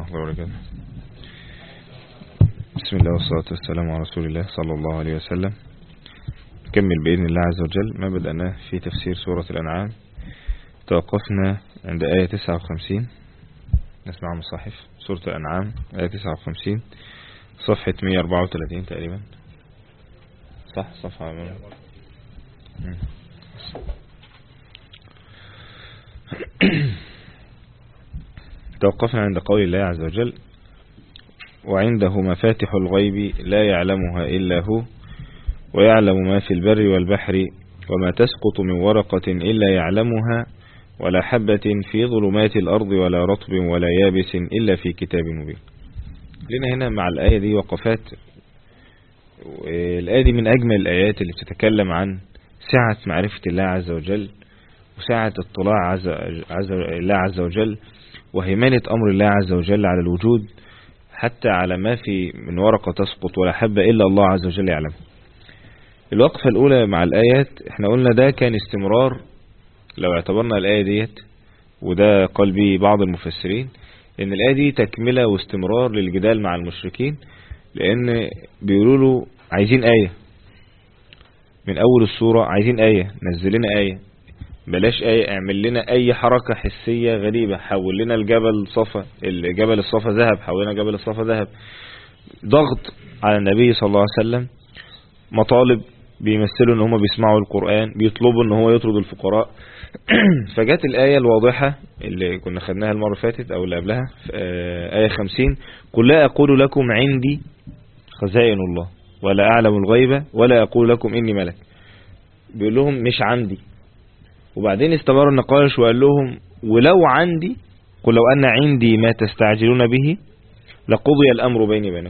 ورحمة الله وبركاته. بسم الله والصلاة والسلام على رسول الله صلى الله عليه وسلم. نكمل بإذن الله عز وجل ما بدأناه في تفسير سورة الأنعام. توقفنا عند آية 59. نسمع مصاحف سورة الأنعام آية 59 صفحة 134 تقريبا، صح؟ صفحة توقفنا عند قول الله عز وجل: وعنده مفاتح الغيب لا يعلمها إلا هو ويعلم ما في البر والبحر وما تسقط من ورقة إلا يعلمها ولا حبة في ظلمات الأرض ولا رطب ولا يابس إلا في كتاب مبين. لنا هنا مع الآية دي وقفات. الآية دي من أجمل الآيات اللي بتتكلم عن سعة معرفة الله عز وجل وسعة اطلاع الله عز وجل وهيمنة أمر الله عز وجل على الوجود، حتى على ما في من ورقة تسقط ولا حبة إلا الله عز وجل يعلم. الوقفة الأولى مع الآيات احنا قلنا ده كان استمرار، لو اعتبرنا الآية ديت، وده قال به بعض المفسرين، ان الآية دي تكملة واستمرار للجدال مع المشركين، لأن بيقولوا له عايزين آية من أول السورة، عايزين آية، نزل لنا آية، بلاش آية، اعمل لنا أي حركة حسية غريبة، حول لنا الجبل الصفا ذهب، حول لنا جبل الصفا ذهب. ضغط على النبي صلى الله عليه وسلم، مطالب، بيمثلوا ان هم بيسمعوا القرآن، بيطلبوا ان هو يطرد الفقراء. فجت الآية الواضحة اللي كنا خدناها المرة فاتت او اللي قبلها في آية 50: قل لا أقول لكم عندي خزائن الله ولا أعلم الغيب ولا أقول لكم إني ملك. بيقول لهم مش عندي، وبعدين استمر النقاش وقال لهم ولو عندي، قل لو أن عندي ما تستعجلون به لقضي الأمر بيني وبينكم.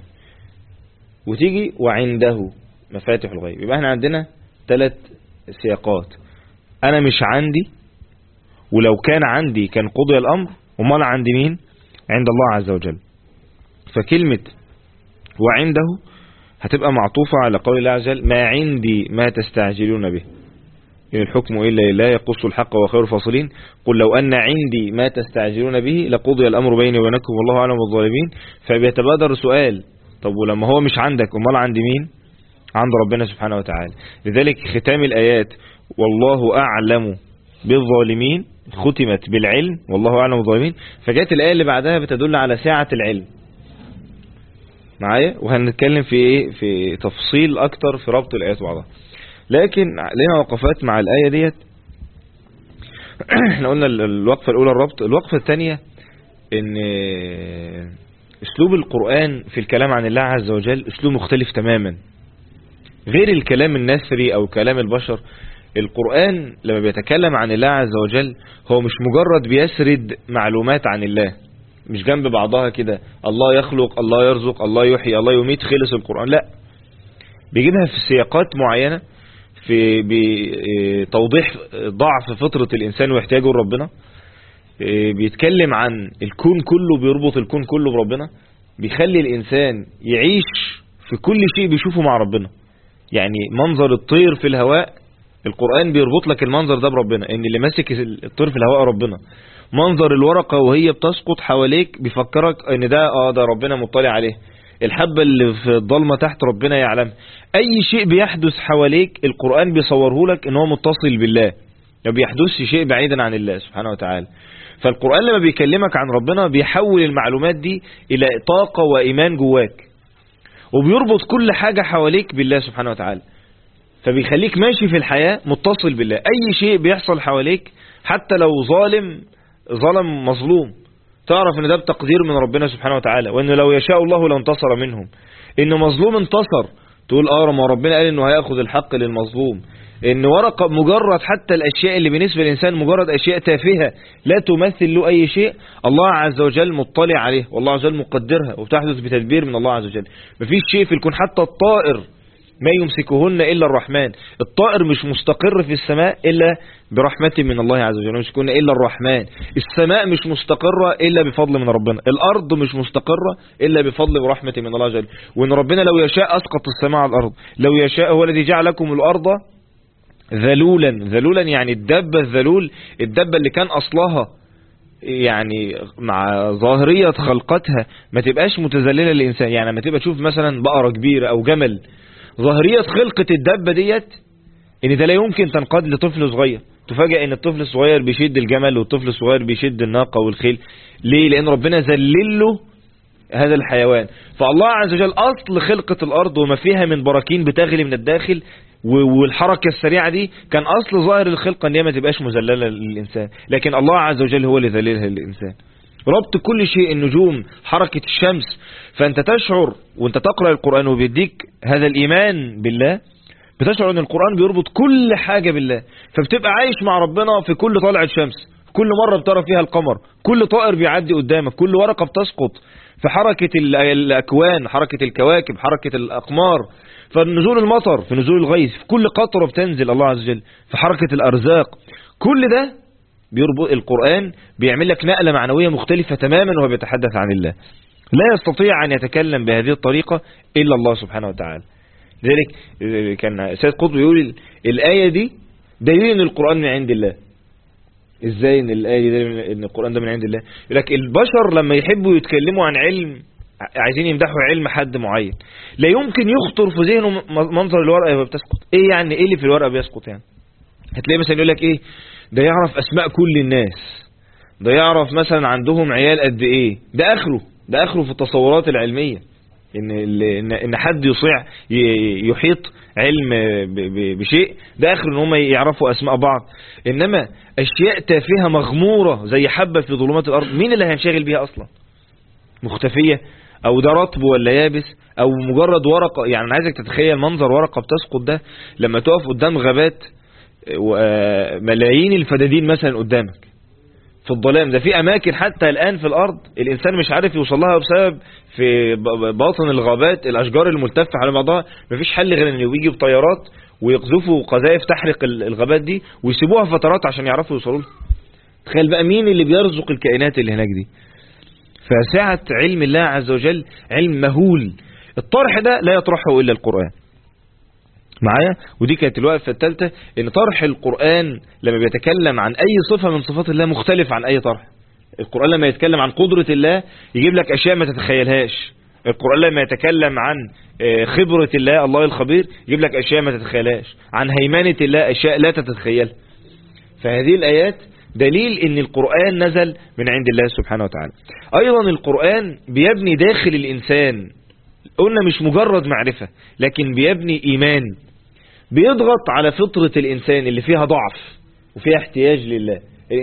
وتيجي وعنده مفاتح الغيب. يبقى احنا عندنا 3 سياقات: انا مش عندي، ولو كان عندي كان قضي الامر، وما لا عندي مين؟ عند الله عز وجل. فكلمة وعنده هتبقى معطوفة على قول الله عز وجل: ما عندي ما تستعجلون به إن الحكم إلا لله يقص الحق وخير الفاصلين. قل لو أن عندي ما تستعجلون به لقضي الأمر بيني وبينكم والله أعلم بالظالمين. فبيتبادر سؤال: طب ولما هو مش عندك امال عند مين؟ عند ربنا سبحانه وتعالى. لذلك ختام الآيات والله أعلم بالظالمين ختمت بالعلم، والله أعلم بالظالمين. فجاءت الآية اللي بعدها بتدل على سعة العلم معايا، وهنتكلم في ايه، في تفصيل اكتر في ربط الآيات بعضها. لكن لنا وقفات مع الآية ديت. احنا قلنا الوقفة الأولى الربط. الوقفة الثانية ان اسلوب القرآن في الكلام عن الله عز وجل اسلوب مختلف تماما غير الكلام النثري او كلام البشر. القرآن لما بيتكلم عن الله عز وجل هو مش مجرد بيسرد معلومات عن الله، مش جنب بعضها كده، الله يخلق، الله يرزق، الله يحيي، الله يميت، خلص القرآن. لا، بيجيبها في سياقات معينة، في بتوضيح ضعف فطرة الإنسان واحتياجه لربنا. بيتكلم عن الكون كله، بيربط الكون كله بربنا، بيخلي الإنسان يعيش في كل شيء بيشوفه مع ربنا. يعني منظر الطير في الهواء، القرآن بيربط لك المنظر ده بربنا، ان اللي ماسك الطير في الهواء ربنا. منظر الورقة وهي بتسقط حواليك بيفكرك ان ده ربنا مطلع عليه. الحبة اللي في الضلمة تحت ربنا يعلم. اي شيء بيحدث حواليك القرآن بيصوره لك ان هو متصل بالله، ما بيحدثش شيء بعيدا عن الله سبحانه وتعالى. فالقرآن لما بيكلمك عن ربنا بيحول المعلومات دي الى طاقة وايمان جواك، وبيربط كل حاجة حواليك بالله سبحانه وتعالى. فبيخليك ماشي في الحياة متصل بالله. اي شيء بيحصل حواليك، حتى لو ظلم مظلوم، تعرف ان ده بتقدير من ربنا سبحانه وتعالى، وانه لو يشاء الله لانتصر منهم. ان مظلوم انتصر، تقول ما ربنا قال انه هياخذ الحق للمظلوم. ان ورقة مجرد، حتى الاشياء اللي بالنسبة للانسان مجرد اشياء تافهة لا تمثل له اي شيء، الله عز وجل مطلع عليه، والله عز وجل مقدرها، وبتحدث بتدبير من الله عز وجل. مفيش شيء في الكون، حتى الطائر ما يمسكهن إلا الرحمن. الطائر مش مستقر في السماء إلا برحمة من الله عز وجل، مش يكون إلا الرحمن. السماء مش مستقرة إلا بفضل من ربنا. الأرض مش مستقرة إلا بفضل ورحمة من الله عز وجل. وإن ربنا لو يشاء أسقط السماء على الأرض، لو يشاء هو الذي جعل لكم الأرض ذلولا. ذلولا يعني الدبة الذلول، الدبة اللي كان أصلها يعني مع ظاهرية خلقتها ما تبقاش متذللة للإنسان. يعني لما تبقى تشوف مثلا بقرة كبيرة أو جمل، ظاهرية خلقة الدابة ديت إن ده لا يمكن تنقاد لطفل صغير. تفاجأ إن الطفل الصغير بيشد الجمل والطفل الصغير بيشد الناقة والخيل. ليه؟ لأن ربنا ذلله هذا الحيوان. فالله عز وجل أصل خلقة الأرض وما فيها من براكين بتغلي من الداخل والحركة السريعة دي كان أصل ظاهر الخلقة ان هي ما تبقاش مذللة للإنسان، لكن الله عز وجل هو اللي ذللها للإنسان. ربط كل شيء، النجوم، حركة الشمس. فأنت تشعر وانت تقرأ القرآن وبيديك هذا الإيمان بالله، بتشعر ان القرآن بيربط كل حاجة بالله، فبتبقى عايش مع ربنا في كل طلعة شمس، كل مرة بترى فيها القمر، كل طائر بيعدي قدامك، كل ورقة بتسقط، في حركة الأكوان، حركة الكواكب، حركة الأقمار، فنزول المطر، في نزول الغيث، في كل قطرة بتنزل الله عز وجل، في حركة الأرزاق. كل ده بيربط القرآن، بيعمل لك نقلة معنوية مختلفة تماما وهو بيتحدث عن الله. لا يستطيع أن يتكلم بهذه الطريقة إلا الله سبحانه وتعالى. لذلك كان سيد قطب يقول الآية دي دليل أن القرآن من عند الله. ازاي ان الآية دي دليل ان القرآن ده من عند الله؟ يقول لك البشر لما يحبوا يتكلموا عن علم، عايزين يمدحوا علم حد معين، لا يمكن يخطر في ذهنه منظر الورقة بتسقط. ايه يعني؟ ايه اللي في الورقة بيسقط يعني؟ هتلاقي مثلا يقول لك ايه، ده يعرف اسماء كل الناس، ده يعرف مثلا عندهم عيال قد ايه. ده اخره في التصورات العلمية، ان حد يحيط علم بشيء، ده اخر ان هم يعرفوا اسماء بعض. انما اشياء تافهة مغمورة زي حبة في ظلمات الارض، مين اللي هينشغل بيها اصلا؟ مختفية، او ده رطب ولا يابس، او مجرد ورقة. يعني انا عايزك تتخيل منظر ورقة بتسقط ده لما تقف قدام غابات ملايين الفدادين مثلا قدامك في الظلام ده. في اماكن حتى الان في الارض الانسان مش عارف يوصل لها بسبب في باطن الغابات الاشجار الملتفة على بعضها. مفيش حل غير ان يجي بطيارات ويقذفوا قذائف تحرق الغابات دي ويسيبوها فترات عشان يعرفوا يوصلوا لها. تخيل بقى مين اللي بيرزق الكائنات اللي هناك دي. فسعة علم الله عز وجل علم مهول. الطرح ده لا يطرحه الا القرآن معايا. ودي كانت الوقفة الثالثة، ان طرح القرآن لما بيتكلم عن اي صفة من صفات الله مختلف عن اي طرح. القرآن لما يتكلم عن قدرة الله يجيب لك اشياء ما تتخيلهاش. القرآن لما يتكلم عن خبرة الله، الله الخبير، يجيب لك اشياء ما تتخيلهاش. عن هيمنة الله اشياء لا تتخيلها. فهذه الايات دليل ان القرآن نزل من عند الله سبحانه وتعالى. ايضا القرآن بيبني داخل الانسان، قلنا مش مجرد معرفة، لكن بيبني ايمان، بيضغط على فطرة الإنسان اللي فيها ضعف وفيها احتياج لله.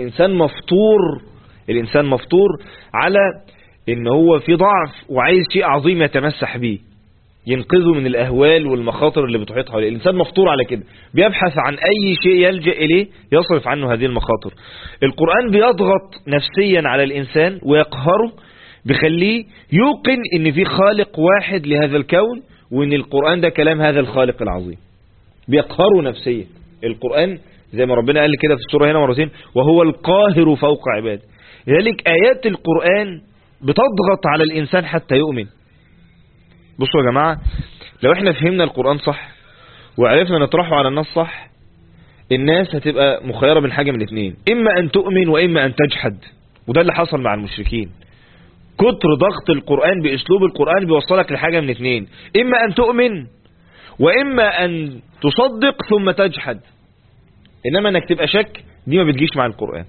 الإنسان مفطور على إن هو في ضعف وعايز شيء عظيم يتمسح به ينقذه من الأهوال والمخاطر اللي بتحيط حوله. الإنسان مفطور على كده، بيبحث عن أي شيء يلجأ إليه يصرف عنه هذه المخاطر. القرآن بيضغط نفسيا على الإنسان ويقهره، بيخليه يوقن إن في خالق واحد لهذا الكون وإن القرآن ده كلام هذا الخالق العظيم. بيقهروا نفسيا. القرآن زي ما ربنا قال كده في السورة هنا مرتين، وهو القاهر فوق عباده. لذلك آيات القرآن بتضغط على الإنسان حتى يؤمن. بصوا يا جماعة، لو احنا فهمنا القرآن صح وعرفنا نطرحه على الناس صح، الناس هتبقى مخيرة من حاجة من اثنين، إما أن تؤمن وإما أن تجحد. وده اللي حصل مع المشركين. كتر ضغط القرآن بأسلوب القرآن بيوصلك لحاجة من اثنين، إما أن تؤمن وإما أن تصدق ثم تجحد. إنما أنك تبقى شك دي ما بتجيش مع القرآن.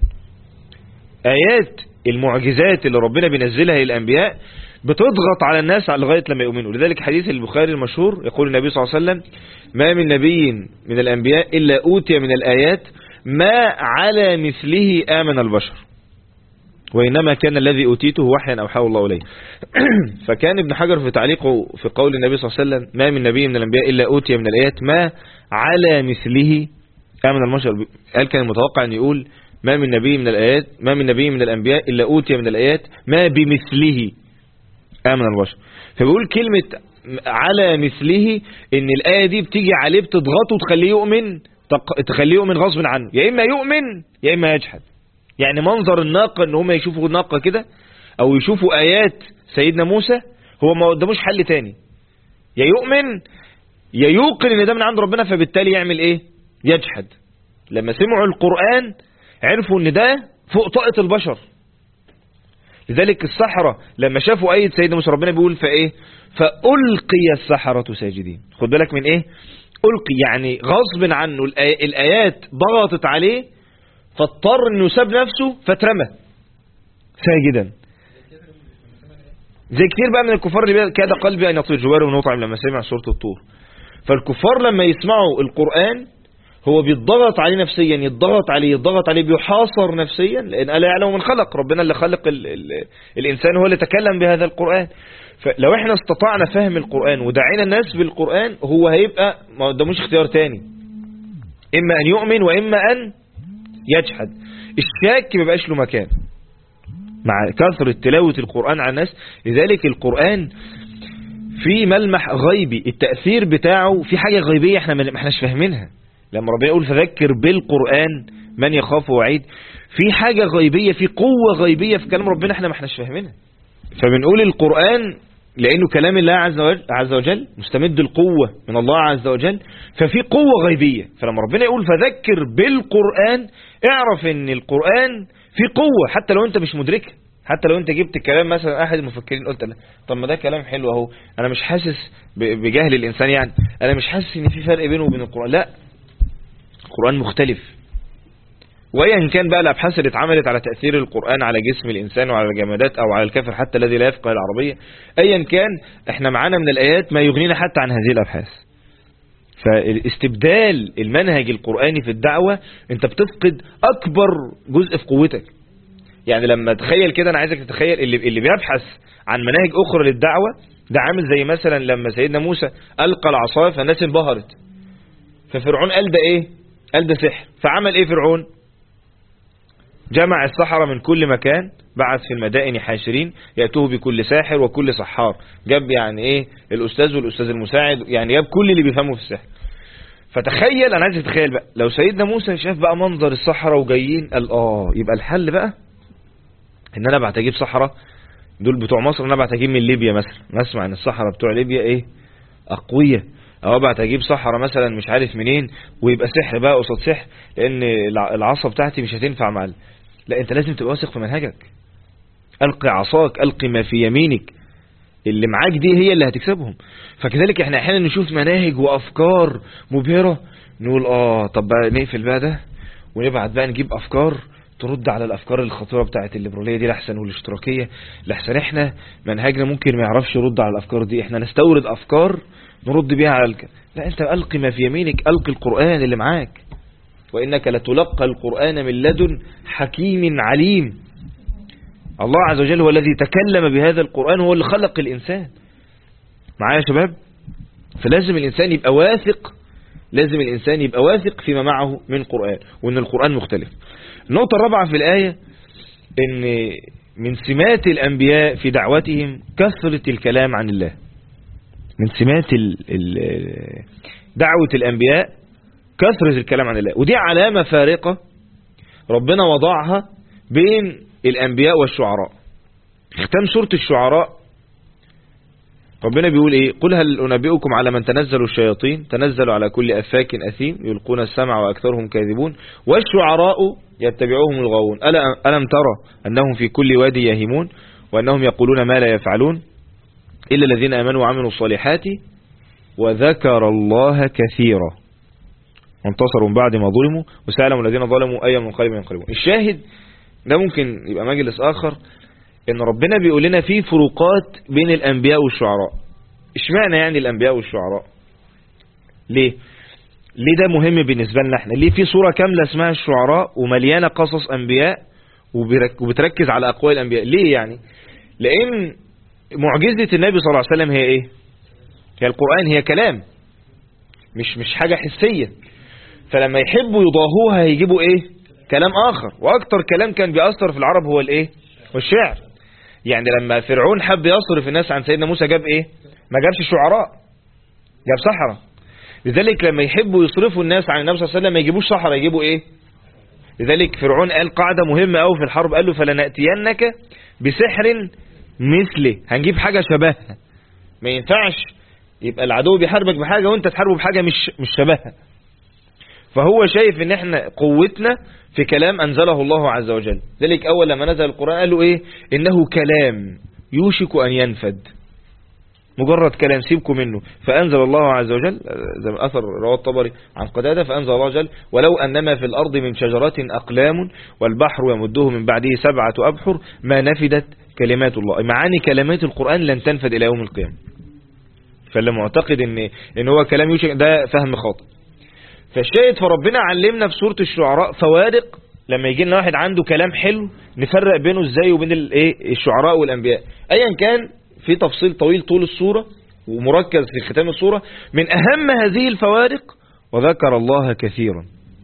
آيات المعجزات اللي ربنا بينزلها للأنبياء بتضغط على الناس لغاية لما يؤمنوا. لذلك حديث البخاري المشهور يقول النبي صلى الله عليه وسلم: ما من نبي من الأنبياء إلا أوتي من الآيات ما على مثله آمن البشر، وإنما كان الذي أوتيته وحيا أوحاه الله إليه. فكان ابن حجر في تعليقه في قول النبي صلى الله عليه وسلم: ما من نبي من الأنبياء إلا أوتي من الآيات ما على مثله آمن البشر، قال كان المتوقع أن يقول ما من نبي من الأنبياء إلا أوتي من الآيات ما بمثله آمن البشر. فبيقول كلمة على مثله إن الآية دي بتيجي عليه بتضغطه تخليه يؤمن غصب عنه، يا إما يؤمن يا إما يجحد. يعني منظر الناقة ان هم يشوفوا الناقة كده او يشوفوا ايات سيدنا موسى، هو ما قداموش حل تاني، يا يؤمن يا يوقن ان ده من عند ربنا، فبالتالي يعمل ايه؟ يجحد. لما سمعوا القرآن عرفوا ان ده فوق طاقة البشر، لذلك السحرة لما شافوا آية سيدنا موسى ربنا بيقول فإيه فألقي السحرة ساجدين. خد بالك من إيه ألقي، يعني غصب عنه الآيات ضغطت عليه فاضطر انه يساب نفسه فترمى ساجدا. زي كتير بقى من الكفار اللي كاد قلبي ان يطير جواره ونطعم لما سمع سورة الطور. فالكفار لما يسمعوا القرآن هو بيتضغط عليه نفسيا، يتضغط عليه بيحاصر نفسيا، لأن ألا يعلم من خلق، ربنا اللي خلق الإنسان هو اللي تكلم بهذا القرآن. فلو احنا استطعنا فهم القرآن ودعينا الناس بالقرآن هو هيبقى ما قداموش اختيار تاني، إما أن يؤمن وإما أن يجحد. الشاك ما بقاش له مكان مع كثرة تلاوة القرآن على الناس. لذلك القرآن في ملمح غيبي، التأثير بتاعه في حاجة غيبية احنا ما احناش فاهمينها. لما ربنا يقول فذكر بالقرآن من يخاف وعيد، في حاجة غيبية، في قوة غيبية في كلام ربنا احنا ما احناش فاهمينها. فبنقول القرآن لأنه كلام الله عز وجل مستمد القوة من الله عز وجل، ففي قوة غيبية. فلما ربنا يقول فذكر بالقرآن اعرف ان القرآن في قوة حتى لو انت مش مدركها. حتى لو انت جبت الكلام مثلا احد المفكرين قلت له طب ما ده كلام حلو اهو، انا مش حاسس بجهل الانسان، يعني انا مش حاسس ان في فرق بينه وبين القرآن. لا، القرآن مختلف. وأيا كان بقى الأبحاث اللي اتعملت على تأثير القرآن على جسم الإنسان وعلى الجمادات أو على الكافر حتى الذي لا يفقه العربية، أيا كان احنا معانا من الآيات ما يغنينا حتى عن هذه الأبحاث. فالاستبدال المنهج القرآني في الدعوة انت بتفقد أكبر جزء في قوتك. يعني لما تخيل كده، أنا عايزك تتخيل اللي بيبحث عن مناهج أخرى للدعوة ده عامل زي مثلا لما سيدنا موسى ألقى العصا فالناس انبهرت، ففرعون قال ده إيه؟ قال ده سحر. فعمل إيه فرعون؟ جمع السحرة من كل مكان، بعث في المدائن حاشرين يأتوه بكل ساحر وكل سحار. جاب يعني ايه الأستاذ والأستاذ المساعد، يعني جاب كل اللي بيفهموا في السحر. فتخيل، أنا عايز تتخيل بقى لو سيدنا موسى شاف بقى منظر السحرة وجايين، قال يبقى الحل بقى ان انا بعت اجيب سحرة دول بتوع مصر، انا بعت اجيب من ليبيا مثلا، نسمع ان السحرة بتوع ليبيا ايه أقوية، او بعت اجيب سحرة مثلا مش عارف منين ويبقى سحر بقى قصاد سحر، لان العصا بتاعتي مش هتنفع مع لا، انت لازم تبقى واثق في منهجك. القي عصاك، القي ما في يمينك، اللي معاك دي هي اللي هتكسبهم. فكذلك احنا احيانا نشوف مناهج وافكار مبهرة نقول طب بقى نقفل بقى ده ونبعت بقى نجيب افكار ترد على الافكار الخطيرة بتاعت الليبرالية دي لحسن والاشتراكية لحسن احنا منهجنا ممكن ما يعرفش يرد على الافكار دي، احنا نستورد افكار نرد بيها على لا، انت القي ما في يمينك، القي القرآن اللي معاك، وإنك لتلقى القرآن من لدن حكيم عليم. الله عز وجل هو الذي تكلم بهذا القرآن، هو اللي خلق الإنسان. معايا يا شباب؟ فلازم الإنسان يبقى واثق، لازم الإنسان يبقى واثق فيما معه من قرآن، وإن القرآن مختلف. النقطة الرابعة في الآية إن من سمات الأنبياء في دعوتهم كثرة الكلام عن الله. من سمات دعوة الأنبياء كثرة الكلام عن الله، ودي علامة فارقة ربنا وضعها بين الأنبياء والشعراء. ختام سورة الشعراء ربنا بيقول ايه؟ قل هل أنبئكم على من تنزل الشياطين تنزل على كل أفاك أثيم يلقون السمع وأكثرهم كاذبون والشعراء يتبعوهم الغاوون ألم ترى أنهم في كل وادي يهيمون وأنهم يقولون ما لا يفعلون إلا الذين آمنوا وعملوا الصالحات وذكر الله كثيرا وانتصروا من بعد ما ظلموا وسألهم الذين ظلموا أي منقلب ينقلبون. الشاهد ده ممكن يبقى مجلس آخر، إن ربنا بيقول لنا في فروقات بين الأنبياء والشعراء. اشمعنى يعني الأنبياء والشعراء؟ ليه ده مهم بالنسبة لنا احنا؟ ليه في سورة كاملة اسمها الشعراء ومليانة قصص أنبياء وبتركز على أقوال الأنبياء؟ ليه يعني؟ لأن معجزة النبي صلى الله عليه وسلم هي ايه؟ هي القرآن، هي كلام، مش حاجة حسية. فلما يحبوا يضاهوها هيجيبوا ايه؟ كلام آخر. وأكتر كلام كان بيأثر في العرب هو الايه؟ والشعر. يعني لما فرعون حب يصرف الناس عن سيدنا موسى جاب ايه؟ ما جابش شعراء، جاب سحرة. لذلك لما يحبوا يصرفوا الناس عن النبي صلى الله عليه وسلم ما يجيبوش سحرة، يجيبوا ايه؟ لذلك فرعون قال قاعدة مهمة قوي في الحرب، قال له فلنأتينك بسحر مثله، هنجيب حاجة شبهها. ما ينفعش يبقى العدو بيحاربك بحاجة وانت تحاربه بحاجة مش شبهها. فهو شايف ان احنا قوتنا في كلام انزله الله عز وجل. ذلك اول لما نزل القرآن قالوا ايه؟ انه كلام يوشك ان ينفد، مجرد كلام سيبكم منه. فأنزل الله عز وجل زي ما أثر رواه الطبري عن قتادة، فأنزل الله عز وجل ولو أنما في الأرض من شجرات أقلام والبحر يمده من بعده 7 أبحر ما نفدت كلمات الله. معاني كلمات القرآن لن تنفد إلى يوم القيامة. فاللي معتقد إن هو كلام يوشك ده فهم خاطئ. فالشاهد فربنا علمنا في سورة الشعراء فوارق، لما يجي لنا واحد عنده كلام حلو نفرق بينه ازاي وبين الشعراء والأنبياء. أيا كان في تفصيل طويل طول السورة ومركز في ختام السورة. من أهم هذه الفوارق وذكر الله كثيرا،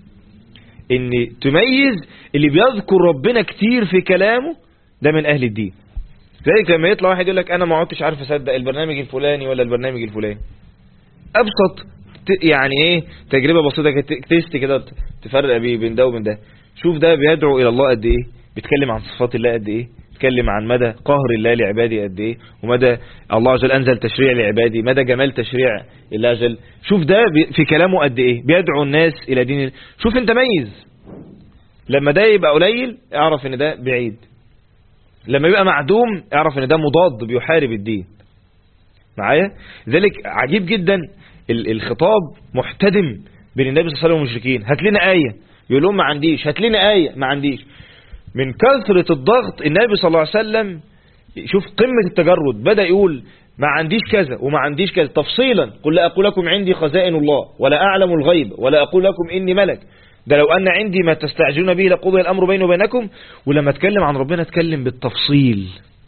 ان تميز اللي بيذكر ربنا كتير في كلامه ده من أهل الدين. ذلك لما يطلع واحد يقول لك أنا ما عدتش عارف أصدق البرنامج الفلاني ولا البرنامج الفلاني، أبسط يعني ايه تجربة بسيطة تيست كده تفرق بين ده وبين ده. شوف ده بيدعو إلى الله قد ايه، بيتكلم عن صفات الله قد ايه، بيتكلم عن مدى قهر الله لعباده قد ايه، ومدى الله عز وجل أنزل تشريع لعباده، مدى جمال تشريع الله عز وجل. شوف ده في كلامه قد ايه بيدعو الناس إلى دين. شوف انت ميز، لما ده يبقى قليل اعرف ان ده بعيد، لما يبقى معدوم اعرف ان ده مضاد بيحارب الدين معايا. ذلك عجيب جدا الخطاب محتدم بين النبي صلى الله عليه وسلم والمشركين. هات لنا آية، يقول لهم ما عنديش. هات لنا آية، ما عنديش. من كثرة الضغط النبي صلى الله عليه وسلم شوف قمة التجرد، بدأ يقول ما عنديش كذا وما عنديش كذا تفصيلا. قل لا أقول لكم عندي خزائن الله ولا أعلم الغيب ولا أقول لكم إني ملك، ده لو أن عندي ما تستعجلون به لقضي الأمر بيني وبينكم. ولما اتكلم عن ربنا اتكلم بالتفصيل.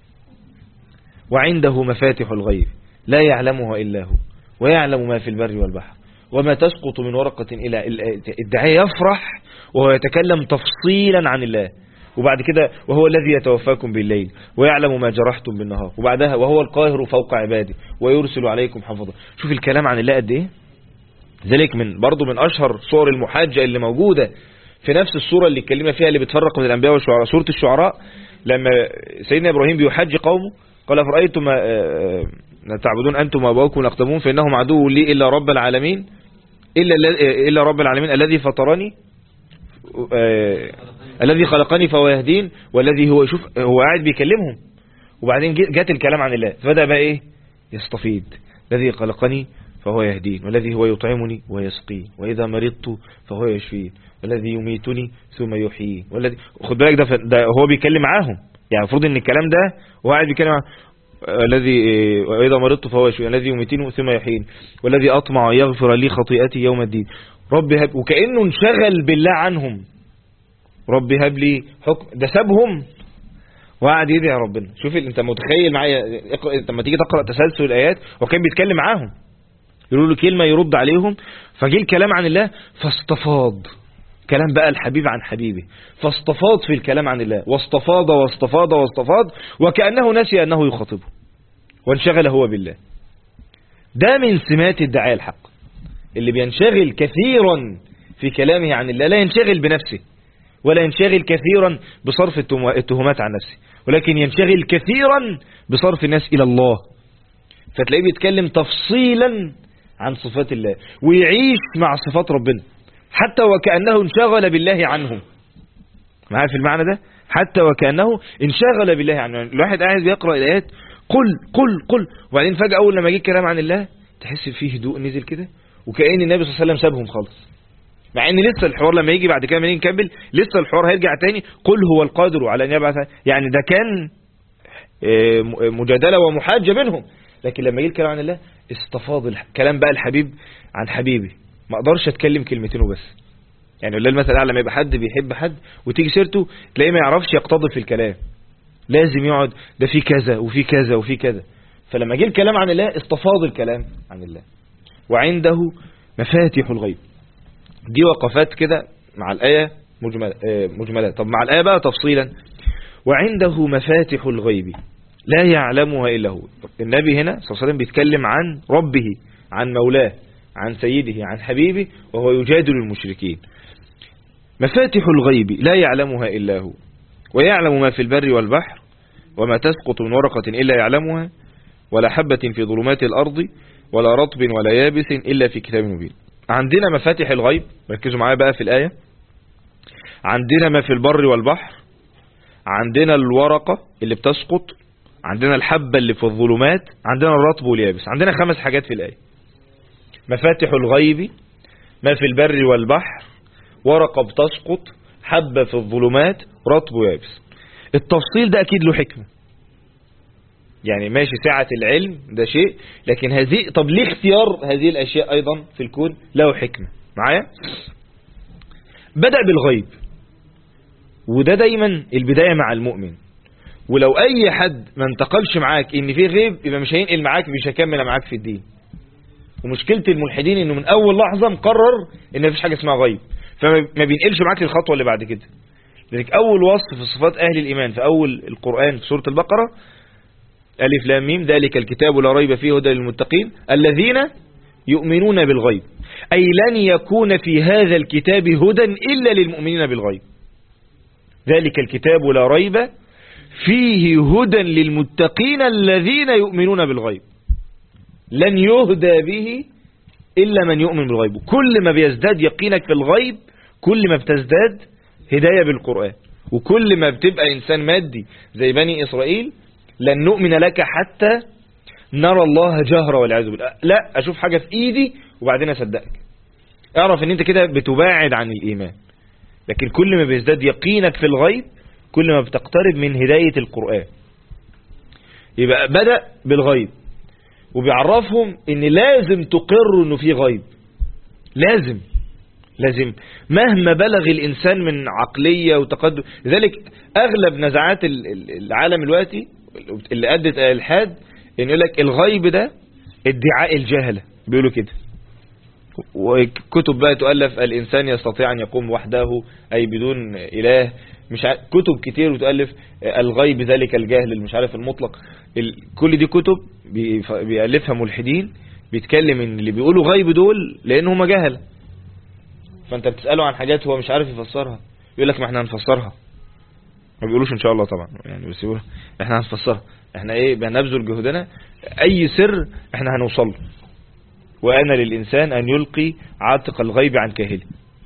وعنده مفاتح الغيب لا يعلمها إلا هو ويعلم ما في البر والبحر وما تسقط من ورقة إلا الداعية يفرح وهو يتكلم تفصيلا عن الله. وبعد كده وهو الذي يتوفاكم بالليل ويعلم ما جرحتم بالنهار، وبعدها وهو القاهر فوق عباده ويرسل عليكم حفظا. شوف الكلام عن الله قد ايه. ذلك برضو من أشهر صور المحاجة اللي موجودة في نفس الصورة اللي اتكلمنا فيها اللي بتفرق من الأنبياء والشعراء، سورة الشعراء. لما سيدنا إبراهيم بيحاج قومه قال فرأيتم تعبدون أنتم وأباؤكم الأقدمون فإنهم عدو لي إلا رب العالمين إلا رب العالمين الذي فطرني الذي خلقني فهو يهدين والذي هو شوف هو قاعد بيكلمهم. وبعدين جات الكلام عن الله فبدأ بقى ايه يستفيد. الذي خلقني فهو يهدين والذي هو يطعمني ويسقين وإذا مرضت فهو يشفين والذي يميتني ثم يحيين والذي خد بالك ده هو بيتكلم معاهم. يعني المفروض ان الكلام ده هو قاعد بيتكلم الذي وإذا مرضت فهو يشفين الذي يميتني ثم يحيين والذي أطمع أن يغفر لي خطيئتي يوم الدين رب هب. وكأنه انشغل بالله عنهم. رب هب لي حكم، ده سابهم وقعد يدعي ربنا. شوف انت متخيل معايا لما تيجي تقرأ تسلسل الآيات وكان بيتكلم معاهم يقولوا له كلمة يرد عليهم. فجي الكلام عن الله فاستفاض كلام بقى الحبيب عن حبيبه، فاستفاض في الكلام عن الله واستفاض واستفاض واستفاض وكأنه نسي أنه يخاطبه وانشغل هو بالله. ده من سمات الداعية الحق اللي بينشغل كثيرا في كلامه عن الله، لا ينشغل بنفسه ولا ينشغل كثيرا بصرف التهمات عن نفسه، ولكن ينشغل كثيرا بصرف الناس إلى الله. فتلاقيه بيتكلم تفصيلا عن صفات الله ويعيش مع صفات ربنا حتى وكأنه انشغل بالله عنهم. معايا في المعنى ده؟ حتى وكأنه انشغل بالله عنهم. الواحد قاعد بيقرأ الآيات قل قل قل وبعدين فجأة أول لما يجي الكلام عن الله تحس فيه هدوء نزل كده وكأن النبي صلى الله عليه وسلم سابهم خالص. مع ان لسه الحوار لما يجي بعد كده ما نكمل لسه الحوار هيرجع تاني قل هو القادر على ان يبعث. يعني ده كان مجادلة ومحاجة بينهم. لكن لما يجي الكلام عن الله استفاض الكلام بقى الحبيب عن حبيبي. ما اقدرش اتكلم كلمتين وبس. يعني والله المثل اعلى لما يبقى حد بيحب حد وتيجي سيرته تلاقيه ما يعرفش يقتضب في الكلام، لازم يقعد ده في كذا وفي كذا وفي كذا. فلما جه الكلام عن الله استفاض الكلام عن الله. وعنده مفاتيح الغيب. دي وقفات كده مع الآية مجملة. طب مع الآية بقى تفصيلا. وعنده مفاتيح الغيب لا يعلمها إلا هو. النبي هنا صلى الله عليه وسلم بيتكلم عن ربه عن مولاه عن سيده عن حبيبه وهو يجادل المشركين. مفاتيح الغيب لا يعلمها إلا هو ويعلم ما في البر والبحر وما تسقط من ورقة إلا يعلمها ولا حبة في ظلمات الأرض ولا رطب ولا يابس إلا في كتاب مبين. عندنا مفاتيح الغيب، ركزوا معايا بقى في الآية. عندنا ما في البر والبحر، عندنا الورقة اللي بتسقط، عندنا الحبة اللي في الظلمات، عندنا الرطب واليابس. عندنا 5 حاجات في الآية: مفاتيح الغيب، ما في البر والبحر، ورقة بتسقط، حبة في الظلمات، رطب ويابس. التفصيل ده أكيد له حكمة، يعني ماشي سعة العلم ده شيء، لكن طب ليه اختيار هذه الأشياء أيضا في الكون؟ له حكمة. معايا؟ بدأ بالغيب، وده دايما البداية مع المؤمن. ولو أي حد ما انتقلش معاك إن في غيب، يبقى مش هينقل معاك، مش هيكمل معاك في الدين. ومشكلة الملحدين إنه من أول لحظة مقرر إن مفيش حاجة اسمها غيب، فما بينقلش معاك الخطوة اللي بعد كده. لذلك أول وصف في صفات أهل الإيمان في أول القرآن في سورة البقرة: ألف لام ميم ذلك الكتاب لا ريب فيه هدى للمتقين الذين يؤمنون بالغيب. أي لن يكون في هذا الكتاب هدى إلا للمؤمنين بالغيب. ذلك الكتاب لا ريب فيه هدى للمتقين الذين يؤمنون بالغيب. لن يهدى به إلا من يؤمن بالغيب. كل ما بيزداد يقينك في الغيب كل ما بتزداد هداية بالقرآن. وكل ما بتبقى إنسان مادي زي بني إسرائيل: لن نؤمن لك حتى نرى الله جهرة والعياذ بالله. لا، أشوف حاجة في إيدي وبعدين أصدقك. اعرف ان انت كده بتباعد عن الإيمان. لكن كل ما بيزداد يقينك في الغيب كل ما بتقترب من هداية القرآن. يبقى بدأ بالغيب، وبيعرفهم ان لازم تقروا انه في غيب. لازم مهما بلغ الإنسان من عقلية وتقدم. لذلك أغلب نزعات العالم الوقتي اللي أدت الإلحاد إن يقول لك الغيب ده ادعاء الجهلة، بيقولوا كده. وكتب بقى تؤلف: الإنسان يستطيع أن يقوم وحده أي بدون إله. مش كتب كتير وتؤلف: الغيب ذلك الجهل مش عارف المطلق. كل دي كتب بيألفها ملحدين، بيتكلم ان اللي بيقولوا غيب دول لأنهم جهل. فانت بتسأله عن حاجات هو مش عارف يفسرها، يقول لك ما احنا هنفسرها. ما بيقولوش ان شاء الله طبعا، يعني بس يقولوا احنا هنفسرها. احنا ايه؟ بنبذل جهدنا، اي سر احنا هنوصل له. وأنا للإنسان أن يلقي عاتق الغيب عن كاهله،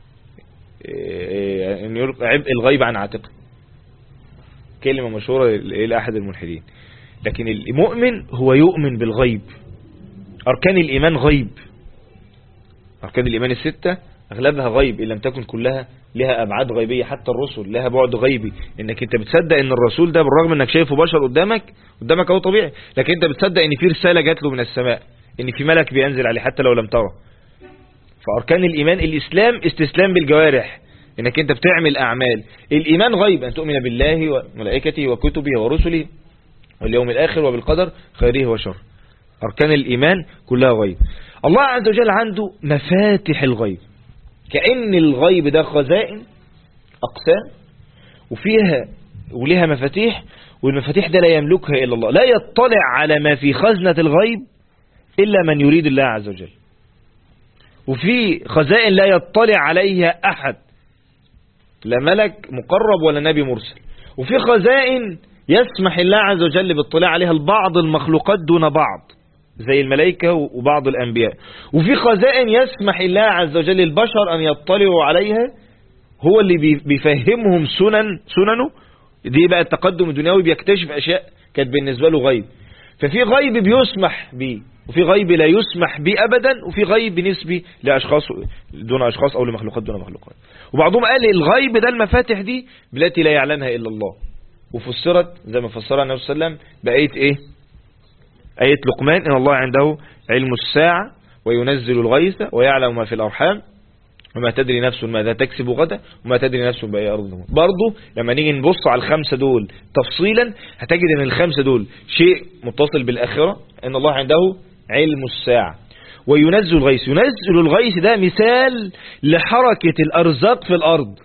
أن يلقي عبء الغيب عن عاتقه. كلمة مشهورة لأحد الملحدين. لكن المؤمن هو يؤمن بالغيب. أركان الإيمان غيب. أركان الإيمان 6 أغلبها غيب، إن لم تكن كلها لها أبعاد غيبية. حتى الرسل لها بعد غيبي، إنك أنت بتصدق إن الرسول ده بالرغم إنك شايفه بشر قدامك أو طبيعي، لكن أنت بتصدق إن في رسالة جات له من السماء، إن في ملك بينزل عليه حتى لو لم تره. فأركان الإيمان: الإسلام استسلام بالجوارح، إنك أنت بتعمل أعمال. الإيمان غيب: أن تؤمن بالله وملائكته وكتبه ورسله واليوم الآخر وبالقدر خيره وشره. أركان الإيمان كلها غيب. الله عز وجل عنده مفاتح الغيب، كأن الغيب ده خزائن أقسام ولها مفاتيح، والمفاتيح ده لا يملكها إلا الله. لا يطلع على ما في خزنة الغيب إلا من يريد الله عز وجل. وفي خزائن لا يطلع عليها أحد، لا ملك مقرب ولا نبي مرسل. وفي خزائن يسمح الله عز وجل بالاطلاع عليها لبعض المخلوقات دون بعض زي الملائكة وبعض الأنبياء. وفي خزائن يسمح الله عز وجل البشر أن يطلعوا عليها، هو اللي بيفهمهم سننه. دي بقى التقدم الدنيوي، بيكتشف أشياء كانت بالنسبة له غيب. ففي غيب بيسمح به، وفي غيب لا يسمح به أبدا، وفي غيب نسبي لأشخاص دون أشخاص أو لمخلوقات دون مخلوقات. وبعضهم قال الغيب ده المفاتح دي التي لا يعلمها إلا الله. وفسرت زي ما فسرها النبي صلى الله عليه وسلم بآية إيه؟ آية لقمان: إن الله عنده علم الساعة وينزل الغيث ويعلم ما في الأرحام وما تدري نفس ماذا تكسب غدا وما تدري نفس بأي أرض تموت. برضه لما نيجي نبص على الخمسة دول تفصيلا هتجد ان الخمسة دول شيء متصل بالآخرة. إن الله عنده علم الساعة وينزل الغيث. ينزل الغيث ده مثال لحركة الأرزاق في الأرض.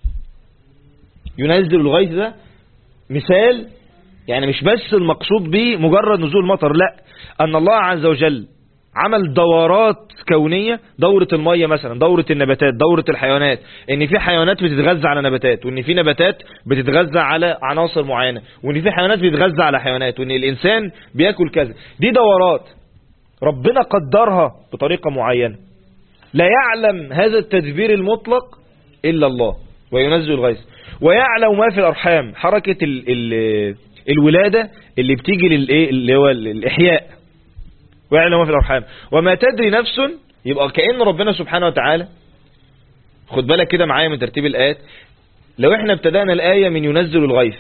ينزل الغيث ده مثال، يعني مش بس المقصود به مجرد نزول مطر، لا، أن الله عز وجل عمل دورات كونية. دورة المية مثلا، دورة النباتات، دورة الحيوانات، ان في حيوانات بتتغذى على نباتات، وان في نباتات بتتغذى على عناصر معينة، وان في حيوانات بتتغذى على حيوانات، وان الانسان بياكل كذا. دي دورات ربنا قدرها بطريقة معينة. لا يعلم هذا التدبير المطلق إلا الله، وينزل الغيث، ويعلم ما في الأرحام، حركة الولادة اللي بتيجي اللي هو الإحياء، ويعلم ما في الأرحام وما تدري نفس. يبقى كأن ربنا سبحانه وتعالى، خد بالك كده معايا من ترتيب الآيات، لو احنا ابتدأنا الآية من ينزل الغيث،